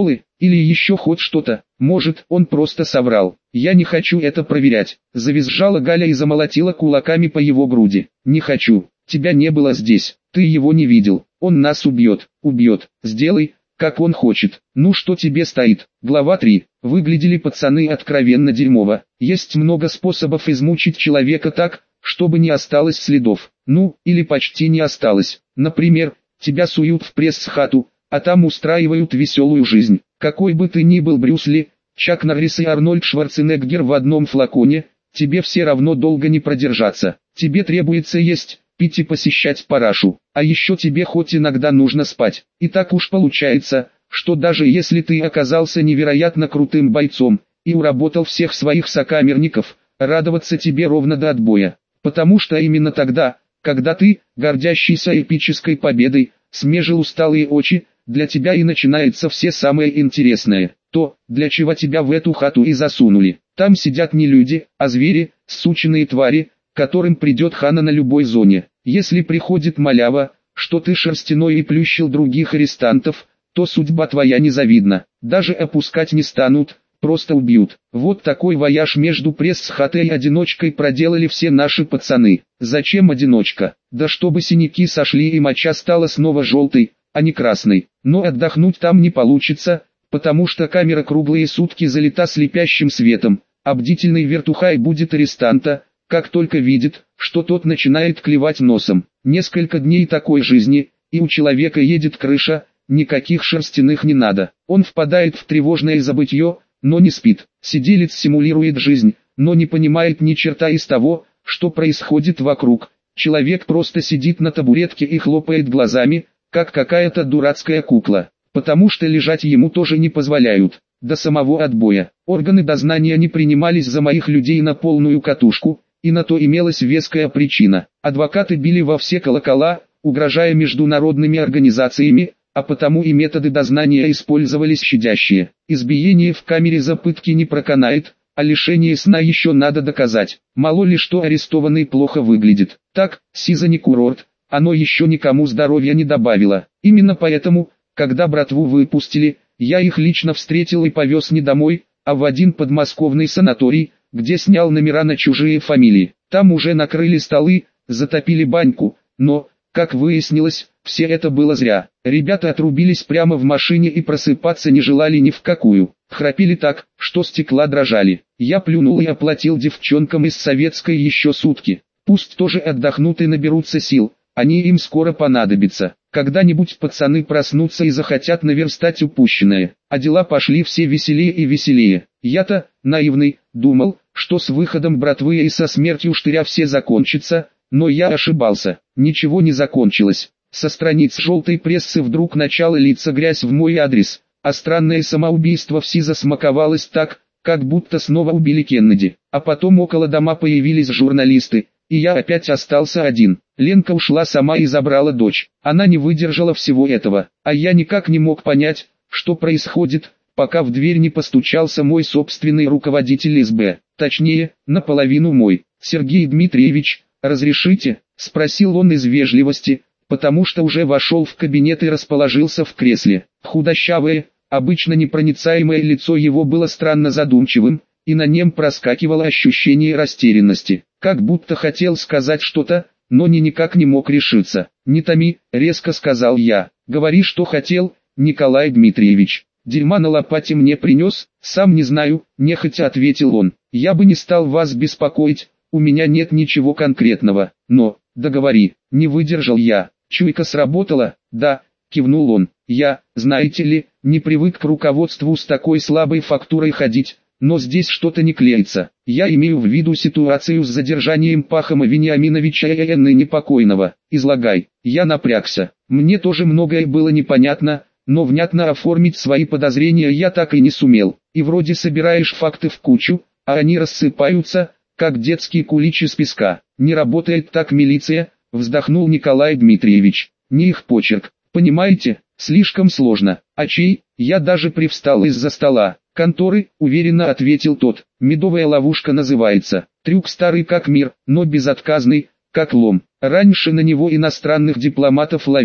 Или еще хоть что-то, может, он просто соврал. Я не хочу это проверять. Завизжала Галя и замолотила кулаками по его груди. Не хочу. Тебя не было здесь. Ты его не видел. Он нас убьет. Убьет. Сделай, как он хочет. Ну что тебе стоит? Глава 3. Выглядели пацаны откровенно дерьмово. Есть много способов измучить человека так, чтобы не осталось следов. Ну, или почти не осталось. Например, тебя суют в пресс-хату, а там устраивают веселую жизнь. Какой бы ты ни был Брюс Ли, Чак Норрис и Арнольд Шварценеггер в одном флаконе, тебе все равно долго не продержаться. Тебе требуется есть, пить и посещать парашу. А еще тебе хоть иногда нужно спать. И так уж получается, что даже если ты оказался невероятно крутым бойцом, и уработал всех своих сокамерников, радоваться тебе ровно до отбоя. Потому что именно тогда, когда ты, гордящийся эпической победой, смежил усталые очи, для тебя и начинается все самое интересное. То, для чего тебя в эту хату и засунули. Там сидят не люди, а звери, сученные твари, которым придет хана на любой зоне. Если приходит малява, что ты шерстяной и плющил других арестантов, то судьба твоя незавидна. Даже опускать не станут, просто убьют. Вот такой вояж между пресс-хатой и одиночкой проделали все наши пацаны. Зачем одиночка? Да чтобы синяки сошли и моча стала снова желтой, а не красной. Но отдохнуть там не получится, потому что камера круглые сутки залита слепящим светом, а бдительный вертухай будет арестанта, как только видит, что тот начинает клевать носом. Несколько дней такой жизни, и у человека едет крыша, никаких шерстяных не надо. Он впадает в тревожное забытье, но не спит. Сиделец симулирует жизнь, но не понимает ни черта из того, что происходит вокруг. Человек просто сидит на табуретке и хлопает глазами, как какая-то дурацкая кукла, потому что лежать ему тоже не позволяют. До самого отбоя органы дознания не принимались за моих людей на полную катушку, и на то имелась веская причина. Адвокаты били во все колокола, угрожая международными организациями, а потому и методы дознания использовались щадящие. Избиение в камере за пытки не проканает, а лишение сна еще надо доказать. Мало ли что арестованный плохо выглядит. Так, СИЗО не курорт, оно еще никому здоровья не добавило. Именно поэтому, когда братву выпустили, я их лично встретил и повез не домой, а в один подмосковный санаторий, где снял номера на чужие фамилии. Там уже накрыли столы, затопили баньку, но, как выяснилось, все это было зря. Ребята отрубились прямо в машине и просыпаться не желали ни в какую. Храпели так, что стекла дрожали. Я плюнул и оплатил девчонкам из советской еще сутки. Пусть тоже отдохнут и наберутся сил, они им скоро понадобятся. Когда-нибудь пацаны проснутся и захотят наверстать упущенное. А дела пошли все веселее и веселее. Я-то, наивный, думал, что с выходом братвы и со смертью штыря все закончится, но я ошибался. Ничего не закончилось. Со страниц желтой прессы вдруг начала литься грязь в мой адрес, а странное самоубийство в СИЗО смаковалось так, как будто снова убили Кеннеди. А потом около дома появились журналисты, и я опять остался один. Ленка ушла сама и забрала дочь. Она не выдержала всего этого, а я никак не мог понять, что происходит, пока в дверь не постучался мой собственный руководитель СБ. Точнее, наполовину мой. «Сергей Дмитриевич, разрешите?» – спросил он из вежливости, потому что уже вошел в кабинет и расположился в кресле. Худощавое, обычно непроницаемое лицо его было странно задумчивым, и на нем проскакивало ощущение растерянности, как будто хотел сказать что-то, но никак не мог решиться. «Не томи», — резко сказал я. «Говори, что хотел, Николай Дмитриевич». «Дерьма на лопате мне принес, сам не знаю», — нехотя ответил он. «Я бы не стал вас беспокоить, у меня нет ничего конкретного, но, договори». Не выдержал я. «Чуйка сработала?» «Да», — кивнул он. «Я, знаете ли, не привык к руководству с такой слабой фактурой ходить, но здесь что-то не клеится. Я имею в виду ситуацию с задержанием Пахома Вениаминовича и ныне покойного. Излагай». Я напрягся. Мне тоже многое было непонятно, но внятно оформить свои подозрения я так и не сумел. И вроде собираешь факты в кучу, а они рассыпаются, как детский кулич из песка. «Не работает так милиция», — вздохнул Николай Дмитриевич. «Не их почерк, понимаете, слишком сложно». «А чей?» Я даже привстал из-за стола. «Конторы», — уверенно ответил тот. «Медовая ловушка называется. Трюк старый как мир, но безотказный, как лом. Раньше на него иностранных дипломатов ловили.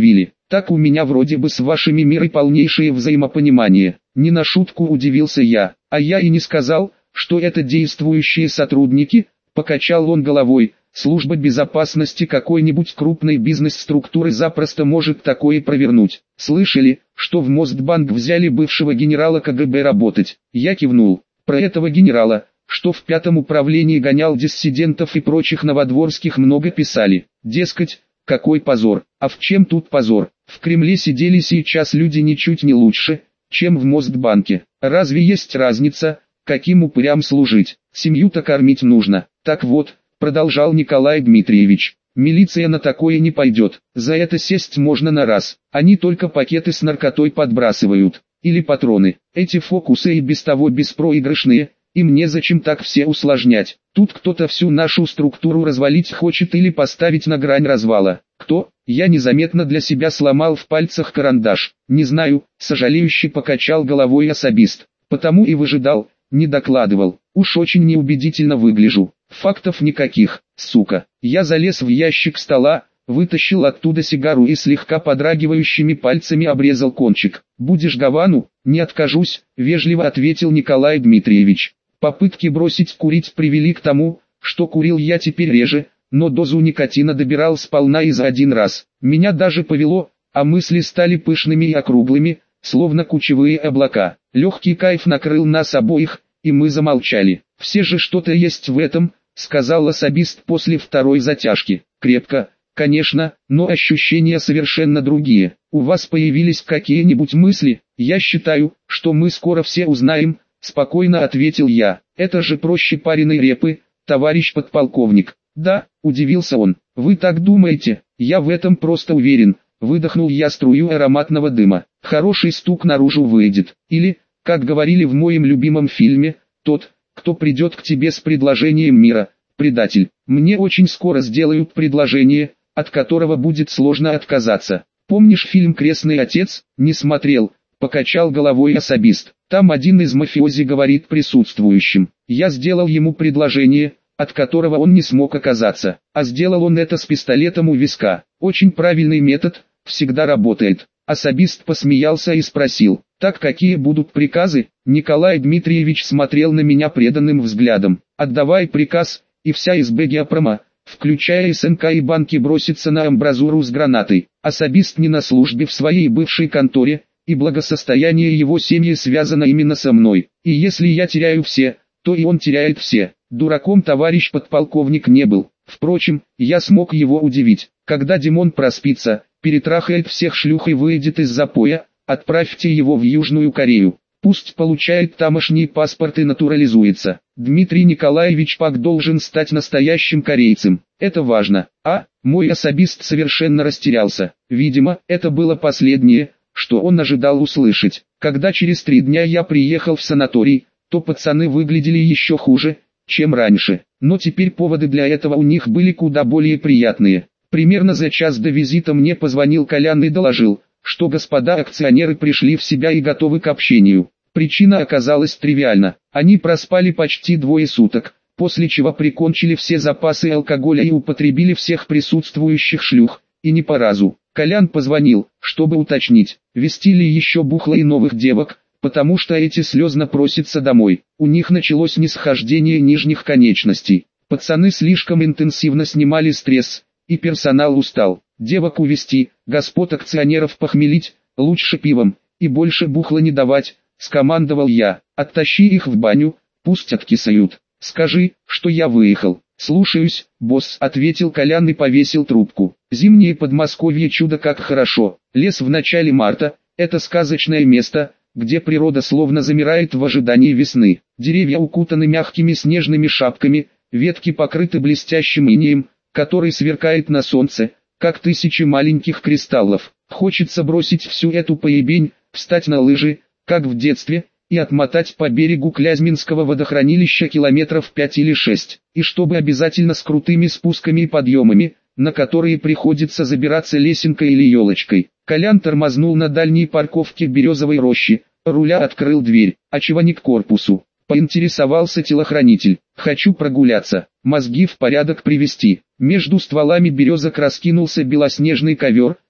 Так у меня вроде бы с вашими мирой полнейшее взаимопонимание. Не на шутку удивился я, а я и не сказал, что это действующие сотрудники, покачал он головой. Служба безопасности какой-нибудь крупной бизнес-структуры запросто может такое провернуть. Слышали, что в Мосбанк взяли бывшего генерала КГБ работать? Я кивнул. Про этого генерала, что в пятом управлении гонял диссидентов и прочих новодворских, много писали. Дескать, какой позор. А в чем тут позор? В Кремле сидели сейчас люди ничуть не лучше, чем в Мосбанке. Разве есть разница, каким упырям служить? Семью-то кормить нужно. Так вот, продолжал Николай Дмитриевич, милиция на такое не пойдет. За это сесть можно на раз. Они только пакеты с наркотой подбрасывают. Или патроны. Эти фокусы и без того беспроигрышные. Им незачем так все усложнять. Тут кто-то всю нашу структуру развалить хочет или поставить на грань развала. Кто? Я незаметно для себя сломал в пальцах карандаш. Не знаю, сожалеюще покачал головой особист. Потому и выжидал, не докладывал. Уж очень неубедительно выгляжу. Фактов никаких, сука. Я залез в ящик стола, вытащил оттуда сигару и слегка подрагивающими пальцами обрезал кончик. «Будешь Гавану?» «Не откажусь», — вежливо ответил Николай Дмитриевич. Попытки бросить курить привели к тому, что курил я теперь реже, но дозу никотина добирал сполна и за один раз. Меня даже повело, а мысли стали пышными и округлыми, словно кучевые облака. Легкий кайф накрыл нас обоих, и мы замолчали. «Все же что-то есть в этом», — сказал особист после второй затяжки. «Крепко, конечно, но ощущения совершенно другие. У вас появились какие-нибудь мысли?» «Я считаю, что мы скоро все узнаем», — спокойно ответил я. «Это же проще пареной репы, товарищ подполковник». «Да», — удивился он. «Вы так думаете? Я в этом просто уверен». Выдохнул я струю ароматного дыма. «Хороший стук наружу выйдет. Или, как говорили в моем любимом фильме, тот, кто придет к тебе с предложением мира, предатель. Мне очень скоро сделают предложение, от которого будет сложно отказаться. Помнишь фильм «Крестный отец»? Не смотрел», — покачал головой особист. Там один из мафиози говорит присутствующим: «Я сделал ему предложение, от которого он не смог отказаться, а сделал он это с пистолетом у виска. Очень правильный метод, всегда работает». Особист посмеялся и спросил: «Так какие будут приказы?» Николай Дмитриевич смотрел на меня преданным взглядом. «Отдавай приказ, и вся из Геопрома, включая СНК и банки, бросится на амбразуру с гранатой». Особист не на службе в своей бывшей конторе, и благосостояние его семьи связано именно со мной. И если я теряю все, то и он теряет все. Дураком товарищ подполковник не был. Впрочем, я смог его удивить. Когда Димон проспится, перетрахает всех шлюх и выйдет из запоя, отправьте его в Южную Корею. Пусть получает тамошний паспорт и натурализуется. Дмитрий Николаевич Пак должен стать настоящим корейцем. Это важно. Мой особист совершенно растерялся. Видимо, это было последнее, что он ожидал услышать. Когда через 3 дня я приехал в санаторий, то пацаны выглядели еще хуже, чем раньше. Но теперь поводы для этого у них были куда более приятные. Примерно за час до визита мне позвонил Колян и доложил, что господа акционеры пришли в себя и готовы к общению. Причина оказалась тривиальна. Они проспали почти 2 суток, после чего прикончили все запасы алкоголя и употребили всех присутствующих шлюх, и не по разу. Колян позвонил, чтобы уточнить, везти ли еще бухло и новых девок, потому что эти слезно просятся домой. У них началось нисхождение нижних конечностей. Пацаны слишком интенсивно снимали стресс, и персонал устал. Девок увести, господ акционеров похмелить, лучше пивом, и больше бухла не давать, скомандовал я. Оттащи их в баню, пусть откисают. Скажи, что я выехал. «Слушаюсь, босс», — ответил Колян и повесил трубку. Зимнее Подмосковье чудо как хорошо. Лес в начале марта — это сказочное место, где природа словно замирает в ожидании весны. Деревья укутаны мягкими снежными шапками, ветки покрыты блестящим инеем, который сверкает на солнце, как 1000 маленьких кристаллов. Хочется бросить всю эту поебень, встать на лыжи, как в детстве, и отмотать по берегу Клязьминского водохранилища километров 5 или 6, и чтобы обязательно с крутыми спусками и подъемами, на которые приходится забираться лесенкой или елочкой. Колян тормознул на дальней парковке Березовой рощи, руля открыл дверь. «А чего не к корпусу?» — поинтересовался телохранитель. «Хочу прогуляться, мозги в порядок привести». Между стволами березок раскинулся белоснежный ковер,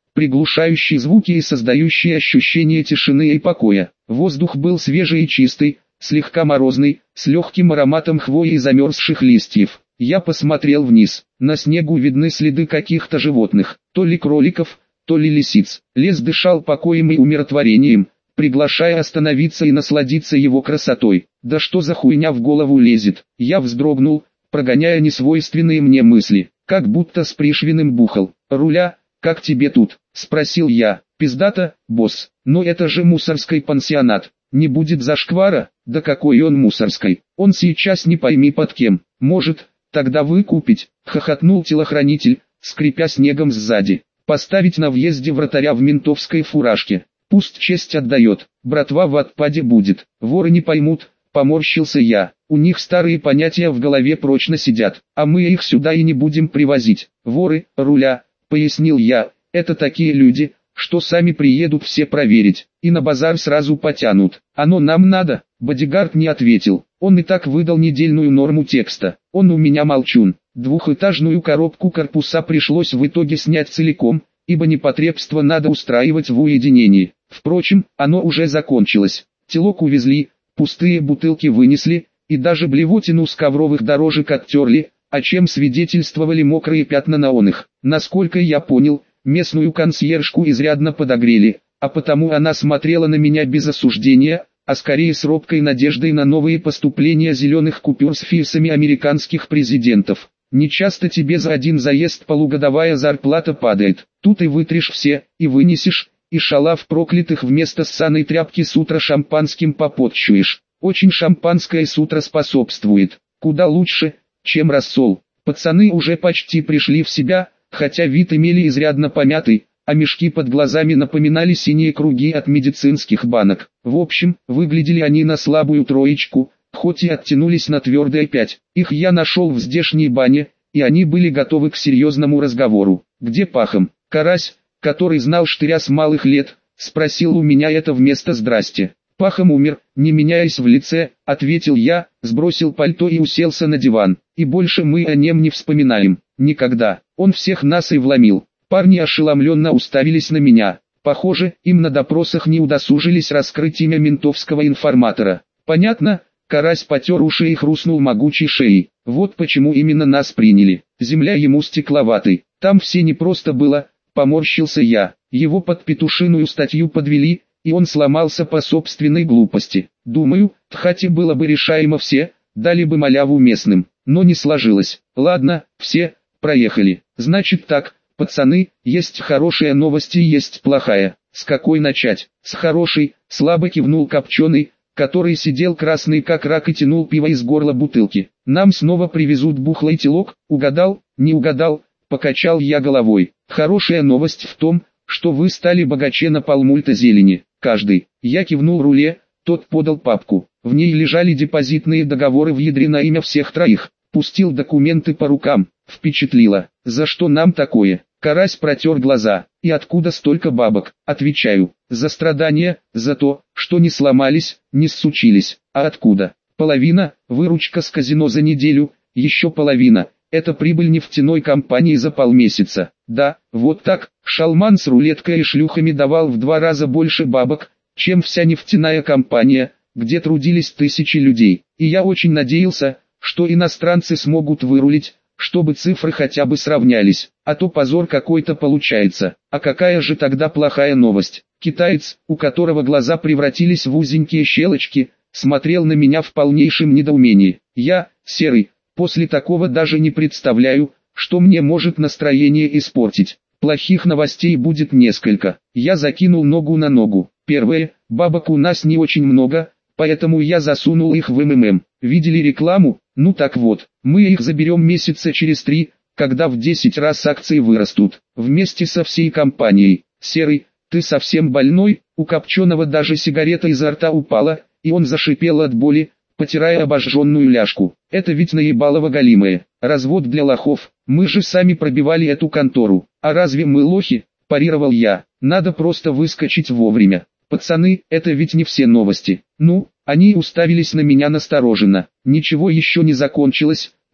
приглушающий звуки и создающий ощущение тишины и покоя. Воздух был свежий и чистый, слегка морозный, с легким ароматом хвои и замерзших листьев. Я посмотрел вниз. На снегу видны следы каких-то животных, то ли кроликов, то ли лисиц. Лес дышал покоем и умиротворением, приглашая остановиться и насладиться его красотой. Да что за хуйня в голову лезет? Я вздрогнул, прогоняя несвойственные мне мысли, как будто с Пришвиным бухал. «Руля, как тебе тут?» – спросил я. «Пиздато, босс, но это же мусорский пансионат. Не будет зашквара?» «Да какой он мусорской? Он сейчас не пойми под кем. Может, тогда выкупить?» – хохотнул телохранитель, скрипя снегом сзади. «Поставить на въезде вратаря в ментовской фуражке. Пусть честь отдает, братва в отпаде будет. Воры не поймут», – поморщился я. «У них старые понятия в голове прочно сидят, а мы их сюда и не будем привозить. Воры, руля», – пояснил я, – «это такие люди, что сами приедут все проверить, и на базар сразу потянут. Оно нам надо?» Бодигард не ответил, он и так выдал недельную норму текста. Он у меня молчун. Двухэтажную коробку корпуса пришлось в итоге снять целиком, ибо непотребство надо устраивать в уединении. Впрочем, оно уже закончилось. Телок увезли, пустые бутылки вынесли, и даже блевотину с ковровых дорожек оттерли, о чем свидетельствовали мокрые пятна на оных. Насколько я понял, местную консьержку изрядно подогрели, а потому она смотрела на меня без осуждения, а скорее с робкой надеждой на новые поступления зеленых купюр с фирсами американских президентов. Не часто тебе за один заезд полугодовая зарплата падает. Тут и вытрешь все, и вынесешь, и шалав проклятых вместо ссаной тряпки с утра шампанским попотчуешь. Очень шампанское с утра способствует. Куда лучше, чем рассол. Пацаны уже почти пришли в себя, хотя вид имели изрядно помятый, а мешки под глазами напоминали синие круги от медицинских банок. В общем, выглядели они на слабую троечку, хоть и оттянулись на твердые 5. Их я нашел в здешней бане, и они были готовы к серьезному разговору. «Где Пахом?» Карась, который знал Штыря с малых лет, спросил у меня это вместо «здрасте». «Пахом умер», не меняясь в лице, ответил я, сбросил пальто и уселся на диван. И больше мы о нем не вспоминаем. Никогда. Он всех нас и вломил. Парни ошеломленно уставились на меня. Похоже, им на допросах не удосужились раскрыть имя ментовского информатора. Понятно, Карась потер уши и хрустнул могучей шеей. Вот почему именно нас приняли. Земля ему стекловатой. Там все непросто было, поморщился я. Его под петушиную статью подвели, и он сломался по собственной глупости. Думаю, в хате было бы решаемо все, дали бы маляву местным. Но не сложилось. Ладно, все, проехали. Значит так, пацаны, есть хорошая новость и есть плохая. С какой начать? С хорошей, слабо кивнул Копченый, который сидел красный как рак и тянул пиво из горла бутылки. Нам снова привезут бухлый телок, угадал, не угадал, покачал я головой. Хорошая новость в том, что вы стали богаче на полмульта зелени. Каждый. Я кивнул Руле, тот подал папку. В ней лежали депозитные договоры в ядре на имя всех троих. Пустил документы по рукам. Впечатлило. За что нам такое? Карась протер глаза. И откуда столько бабок? Отвечаю. За страдания, за то, что не сломались, не ссучились. А откуда? Половина, выручка с казино за неделю, еще половина. Это прибыль нефтяной компании за полмесяца. Да, вот так, шалман с рулеткой и шлюхами давал в 2 раза больше бабок, чем вся нефтяная компания, где трудились тысячи людей. И я очень надеялся, что иностранцы смогут вырулить, чтобы цифры хотя бы сравнялись, а то позор какой-то получается. А какая же тогда плохая новость? Китаец, у которого глаза превратились в узенькие щелочки, смотрел на меня в полнейшем недоумении. Я, Серый, после такого даже не представляю, что мне может настроение испортить. Плохих новостей будет несколько. Я закинул ногу на ногу. Первое, бабок у нас не очень много, поэтому я засунул их в МММ. Видели рекламу? Ну так вот, мы их заберем месяца через 3, когда в 10 раз акции вырастут. Вместе со всей компанией. Серый, ты совсем больной? У Копченого даже сигарета изо рта упала, и он зашипел от боли, потирая обожженную ляжку. Это ведь наебалово голимое. Развод для лохов. Мы же сами пробивали эту контору. А разве мы лохи? Парировал я. Надо просто выскочить вовремя. Пацаны, это ведь не все новости. Ну, они уставились на меня настороженно. Ничего еще не закончилось,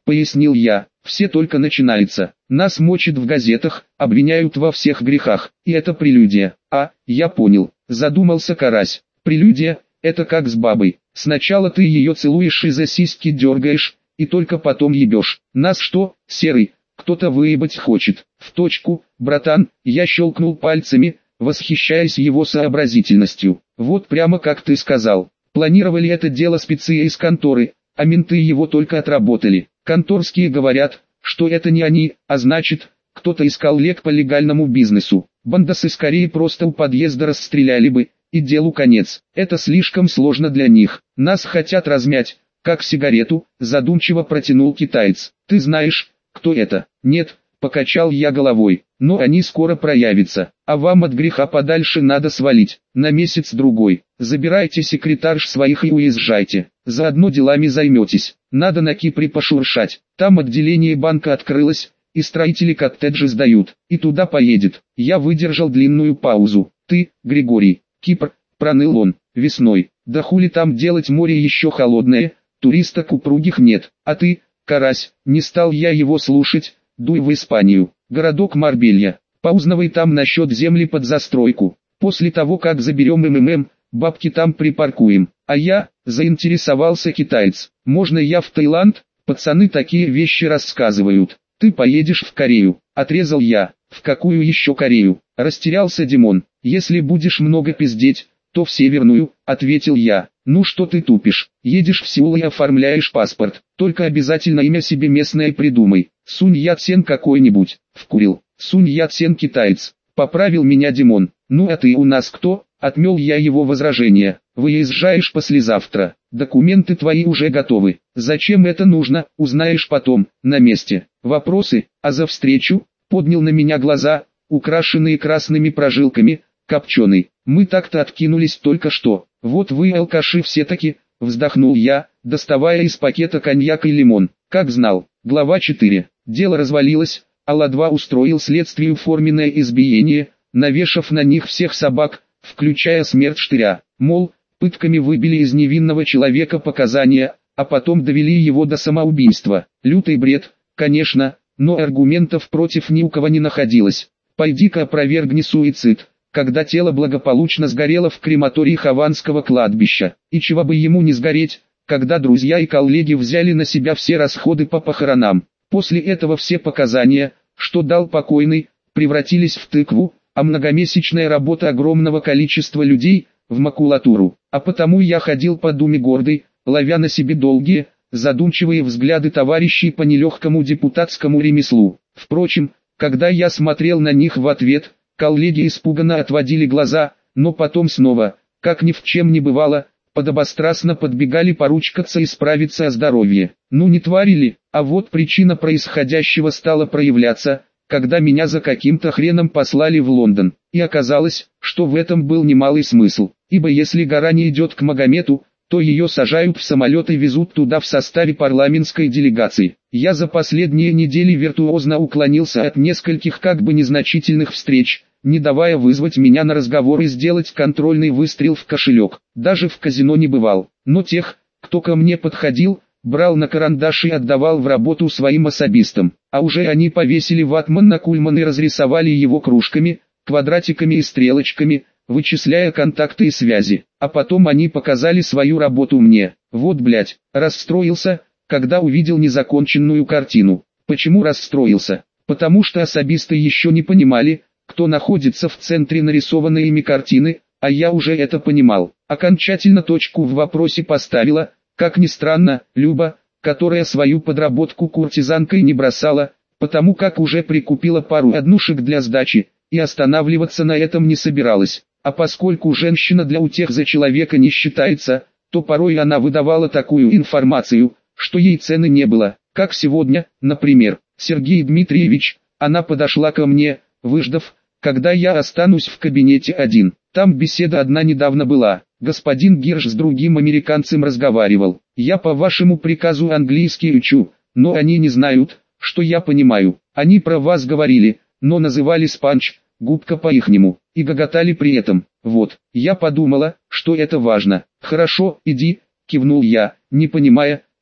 пояснил я. Все только начинается. Нас мочат в газетах, обвиняют во всех грехах. И это прелюдия. А, я понял. Задумался Карась. Прелюдия, это как с бабой. Сначала ты ее целуешь и за сиськи дергаешь, и только потом ебешь. Нас что, Серый, кто-то выебать хочет. В точку, братан, я щелкнул пальцами, восхищаясь его сообразительностью. Вот прямо как ты сказал. Планировали это дело спецы из конторы, а менты его только отработали. Конторские говорят, что это не они, а значит, кто-то искал лек по легальному бизнесу. Бандосы скорее просто у подъезда расстреляли бы, и делу конец. Это слишком сложно для них. Нас хотят размять, как сигарету, задумчиво протянул китаец. Ты знаешь, кто это? Нет, покачал я головой. Но они скоро проявятся. А вам от греха подальше надо свалить. На месяц-другой. Забирайте секретарш своих и уезжайте. Заодно делами займетесь. Надо на Кипре пошуршать. Там отделение банка открылось, и строители коттеджи сдают. И туда поедет. Я выдержал длинную паузу. Ты, Григорий, Кипр, проныл он, весной. Да хули там делать, море еще холодное, туристок упругих нет. А ты, Карась, не стал я его слушать, дуй в Испанию. Городок Марбелья. Поузнавай там насчет земли под застройку. После того как заберем МММ, бабки там припаркуем. А я, заинтересовался китаец. Можно я в Таиланд? Пацаны такие вещи рассказывают. Ты поедешь в Корею. Отрезал я. В какую еще Корею? Растерялся Димон. Если будешь много пиздеть, то в Северную, ответил я. Ну что ты тупишь? Едешь в Сеул и оформляешь паспорт. Только обязательно имя себе местное придумай. Сунь Яцен какой-нибудь. Вкурил. Сунь Яцен китаец. Поправил меня Димон. Ну а ты у нас кто? Отмел я его возражение. Выезжаешь послезавтра. Документы твои уже готовы. Зачем это нужно, узнаешь потом, на месте. Вопросы, а за встречу? Поднял на меня глаза, украшенные красными прожилками, копченый. Мы так-то откинулись только что. Вот вы алкаши все-таки, вздохнул я, доставая из пакета коньяк и лимон. Как знал. Глава 4. Дело развалилось, Алла-2 устроил следствию форменное избиение, навешав на них всех собак, включая смерть Штыря. Мол, пытками выбили из невинного человека показания, а потом довели его до самоубийства. Лютый бред, конечно, но аргументов против ни у кого не находилось. Пойди-ка опровергни суицид, когда тело благополучно сгорело в крематории Хованского кладбища. И чего бы ему не сгореть, когда друзья и коллеги взяли на себя все расходы по похоронам. После этого все показания, что дал покойный, превратились в тыкву, а многомесячная работа огромного количества людей – в макулатуру. А потому я ходил по думе гордый, ловя на себе долгие, задумчивые взгляды товарищей по нелегкому депутатскому ремеслу. Впрочем, когда я смотрел на них в ответ, коллеги испуганно отводили глаза, но потом снова, как ни в чем не бывало, подобострастно подбегали поручкаться и справиться о здоровье. Ну не твари ли? А вот причина происходящего стала проявляться, когда меня за каким-то хреном послали в Лондон. И оказалось, что в этом был немалый смысл, ибо если гора не идет к Магомету, то ее сажают в самолет и везут туда в составе парламентской делегации. Я за последние недели виртуозно уклонился от нескольких как бы незначительных встреч, не давая вызвать меня на разговор и сделать контрольный выстрел в кошелек. Даже в казино не бывал, но тех, кто ко мне подходил, брал на карандаш и отдавал в работу своим особистам. А уже они повесили ватман на кульман и разрисовали его кружками, квадратиками и стрелочками, вычисляя контакты и связи. А потом они показали свою работу мне. Вот блять, расстроился, когда увидел незаконченную картину. Почему расстроился? Потому что особисты еще не понимали, кто находится в центре нарисованной ими картины, а я уже это понимал. Окончательно точку в вопросе поставила, как ни странно, Люба, которая свою подработку куртизанкой не бросала, потому как уже прикупила пару однушек для сдачи, и останавливаться на этом не собиралась. А поскольку женщина для утех за человека не считается, то порой она выдавала такую информацию, что ей цены не было. Как сегодня, например, Сергей Дмитриевич, она подошла ко мне, выждав, когда я останусь в кабинете один. Там беседа одна недавно была. Господин Гирш с другим американцем разговаривал. Я по вашему приказу английский учу, но они не знают, что я понимаю. Они про вас говорили, но называли спанч, губка по-ихнему, и гоготали при этом. Вот, я подумала, что это важно. Хорошо, иди, кивнул я, не понимая,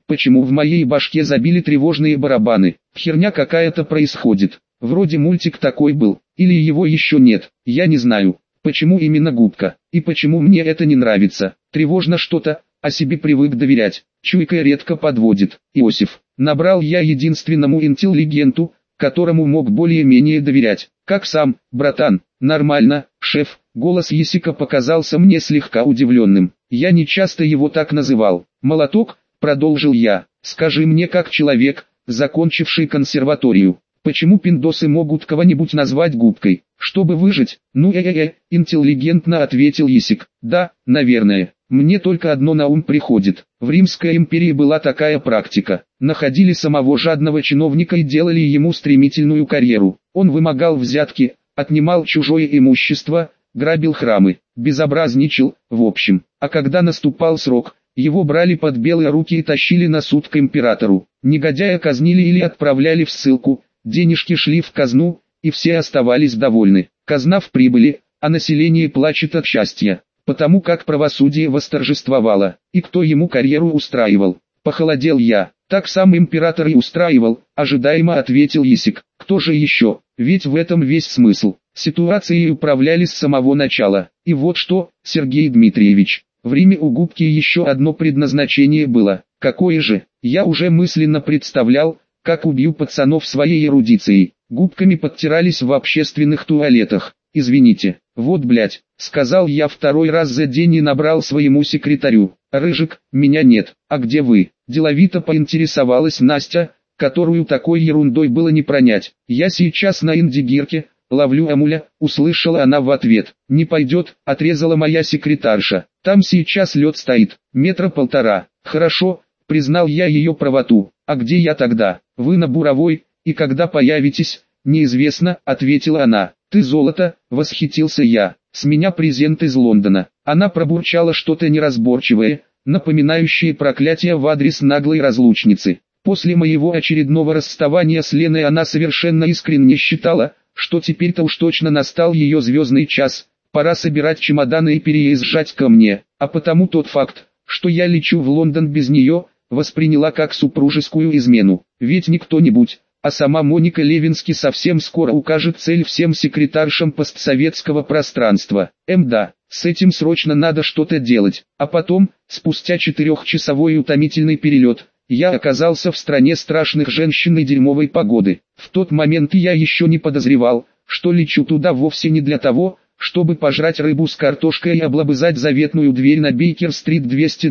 Почему в моей башке забили тревожные барабаны? Херня какая-то происходит. Вроде мультик такой был, или его еще нет, я не знаю. Почему именно губка? И почему мне это не нравится? Тревожно что-то, а себе привык доверять. Чуйка редко подводит. Иосиф. Набрал я единственному интеллигенту, которому мог более-менее доверять. Как сам, братан? Нормально, шеф. Голос Есика показался мне слегка удивленным. Я не часто его так называл. Молоток, продолжил я. Скажи мне как человек, закончивший консерваторию. Почему пиндосы могут кого-нибудь назвать губкой? Чтобы выжить? Интеллигентно ответил Есик. Да, наверное. Мне только одно на ум приходит. В Римской империи была такая практика. Находили самого жадного чиновника и делали ему стремительную карьеру. Он вымогал взятки, отнимал чужое имущество, грабил храмы, безобразничал, в общем. А когда наступал срок, его брали под белые руки и тащили на суд к императору. Негодяя казнили или отправляли в ссылку. Денежки шли в казну, и все оставались довольны. Казна в прибыли, а население плачет от счастья, потому как правосудие восторжествовало. И кто ему карьеру устраивал? Похолодел я. Так сам император и устраивал, ожидаемо ответил Есик. Кто же еще? Ведь в этом весь смысл. Ситуацией управляли с самого начала. И вот что, Сергей Дмитриевич, в Риме у губки еще одно предназначение было. Какое же? Я уже мысленно представлял, как убью пацанов своей эрудицией. Губками подтирались в общественных туалетах. Извините, вот блять, сказал я второй раз за день и набрал своему секретарю. Рыжик, меня нет, а где вы? Деловито поинтересовалась Настя, которую такой ерундой было не пронять. Я сейчас на Индигирке, ловлю амуля, услышала она в ответ. Не пойдет, отрезала моя секретарша. Там сейчас лед стоит, 1,5 метра. Хорошо, признал я ее правоту. А где я тогда? Вы на Буровой, и когда появитесь, неизвестно, ответила она. Ты золото, восхитился я, с меня презент из Лондона. Она пробурчала что-то неразборчивое, напоминающее проклятие в адрес наглой разлучницы. После моего очередного расставания с Леной она совершенно искренне считала, что теперь-то уж точно настал ее звездный час, пора собирать чемоданы и переезжать ко мне, а потому тот факт, что я лечу в Лондон без нее, восприняла как супружескую измену. Ведь не кто-нибудь, а сама Моника Левински совсем скоро укажет цель всем секретаршам постсоветского пространства. Да, с этим срочно надо что-то делать. А потом, спустя 4-часовой утомительный перелет, я оказался в стране страшных женщин и дерьмовой погоды. В тот момент я еще не подозревал, что лечу туда вовсе не для того, чтобы пожрать рыбу с картошкой и облобызать заветную дверь на Бейкер-стрит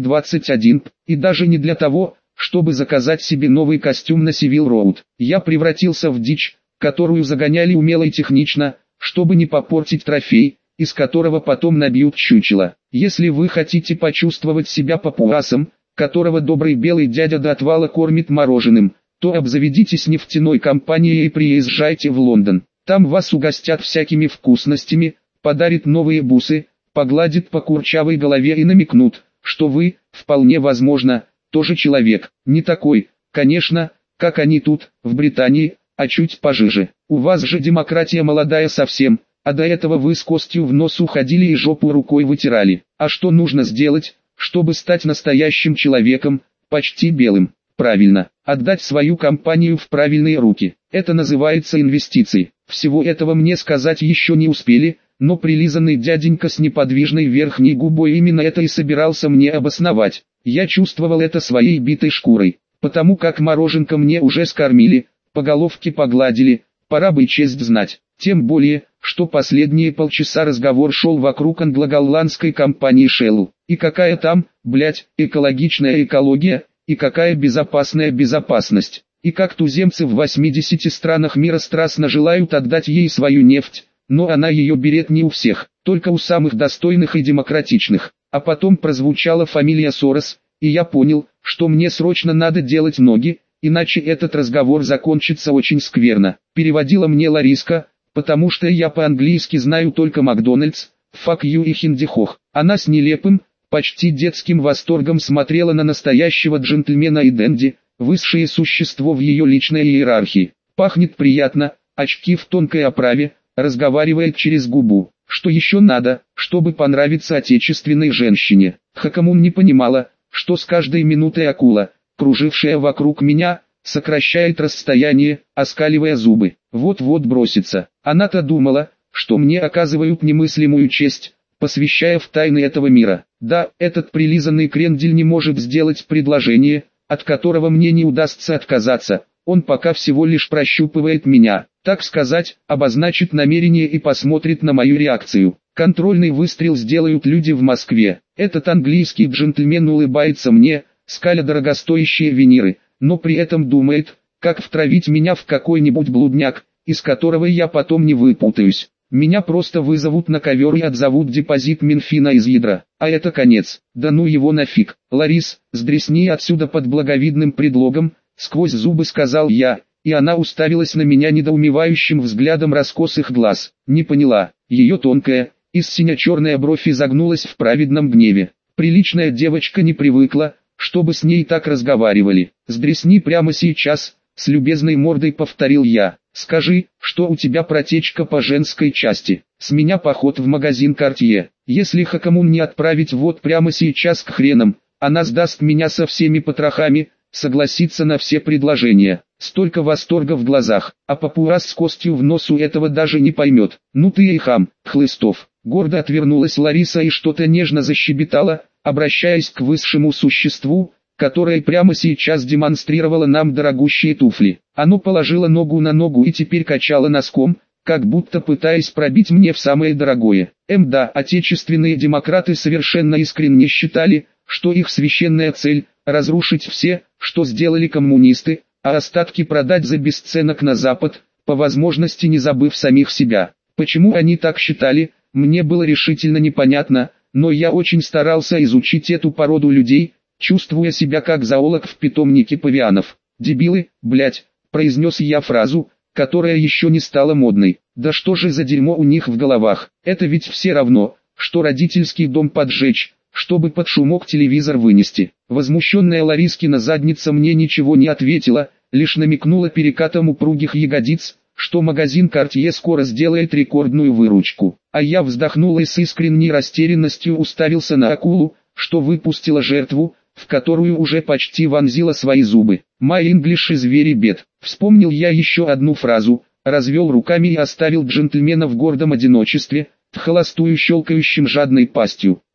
221, и даже не для того, чтобы заказать себе новый костюм на Сивил-Роуд. Я превратился в дичь, которую загоняли умело и технично, чтобы не попортить трофей, из которого потом набьют чучело. Если вы хотите почувствовать себя папуасом, которого добрый белый дядя до отвала кормит мороженым, то обзаведитесь нефтяной компанией и приезжайте в Лондон. Там вас угостят всякими вкусностями, подарит новые бусы, погладит по курчавой голове и намекнут, что вы, вполне возможно, тоже человек. Не такой, конечно, как они тут, в Британии, а чуть пожиже. У вас же демократия молодая совсем, а до этого вы с костью в нос уходили и жопу рукой вытирали. А что нужно сделать, чтобы стать настоящим человеком, почти белым? Правильно, отдать свою компанию в правильные руки. Это называется инвестиции. Всего этого мне сказать еще не успели, но прилизанный дяденька с неподвижной верхней губой именно это и собирался мне обосновать. Я чувствовал это своей битой шкурой, потому как мороженка мне уже скормили, по головке погладили, пора бы честь знать. Тем более, что последние полчаса разговор шел вокруг англо-голландской компании Shell. И какая там, блять, экологичная экология, и какая безопасная безопасность. И как туземцы в 80 странах мира страстно желают отдать ей свою нефть, но она ее берет не у всех, только у самых достойных и демократичных. А потом прозвучала фамилия Сорос, и я понял, что мне срочно надо делать ноги, иначе этот разговор закончится очень скверно. Переводила мне Лариска, потому что я по-английски знаю только Макдональдс, fuck you и хиндихох. Она с нелепым, почти детским восторгом смотрела на настоящего джентльмена и денди, высшее существо в ее личной иерархии. Пахнет приятно, очки в тонкой оправе, разговаривает через губу. Что еще надо, чтобы понравиться отечественной женщине? Хакамун не понимала, что с каждой минутой акула, кружившая вокруг меня, сокращает расстояние, оскаливая зубы. Вот-вот бросится. Она-то думала, что мне оказывают немыслимую честь, посвящая в тайны этого мира. Да, этот прилизанный крендель не может сделать предложение, от которого мне не удастся отказаться. Он пока всего лишь прощупывает меня, так сказать, обозначит намерение и посмотрит на мою реакцию. Контрольный выстрел сделают люди в Москве. Этот английский джентльмен улыбается мне, скаля дорогостоящие виниры, но при этом думает, как втравить меня в какой-нибудь блудняк, из которого я потом не выпутаюсь. Меня просто вызовут на ковер и отзовут депозит Минфина из ядра, а это конец. Да ну его нафиг. Ларис, сдресни отсюда под благовидным предлогом, сквозь зубы сказал я, и она уставилась на меня недоумевающим взглядом раскосых глаз. Не поняла, ее тонкая, сине-черная бровь изогнулась в праведном гневе. Приличная девочка не привыкла, чтобы с ней так разговаривали. Сдресни прямо сейчас, с любезной мордой повторил я. Скажи, что у тебя протечка по женской части. С меня поход в магазин Cartier. Если Хакамун не отправить вот прямо сейчас к хренам, она сдаст меня со всеми потрохами, согласится на все предложения. Столько восторга в глазах, а папуас с костью в носу этого даже не поймет. Ну ты и хам, Хлыстов. Гордо отвернулась Лариса и что-то нежно защебетала, обращаясь к высшему существу, которое прямо сейчас демонстрировало нам дорогущие туфли. Оно положило ногу на ногу и теперь качало носком, как будто пытаясь пробить мне в самое дорогое. Да, отечественные демократы совершенно искренне считали, что их священная цель – разрушить все, что сделали коммунисты, а остатки продать за бесценок на Запад, по возможности не забыв самих себя. Почему они так считали, мне было решительно непонятно, но я очень старался изучить эту породу людей, чувствуя себя как зоолог в питомнике павианов. «Дебилы, блять», — произнес я фразу, которая еще не стала модной. Да что же за дерьмо у них в головах? Это ведь все равно, что родительский дом поджечь, чтобы под шумок телевизор вынести. Возмущенная Ларискина задница мне ничего не ответила, лишь намекнула перекатом упругих ягодиц, что магазин Cartier скоро сделает рекордную выручку. А я вздохнул и с искренней растерянностью уставился на акулу, что выпустила жертву, в которую уже почти вонзила свои зубы. «My English is very bad». Вспомнил я еще одну фразу, развел руками и оставил джентльмена в гордом одиночестве, в холостую щелкающим жадной пастью.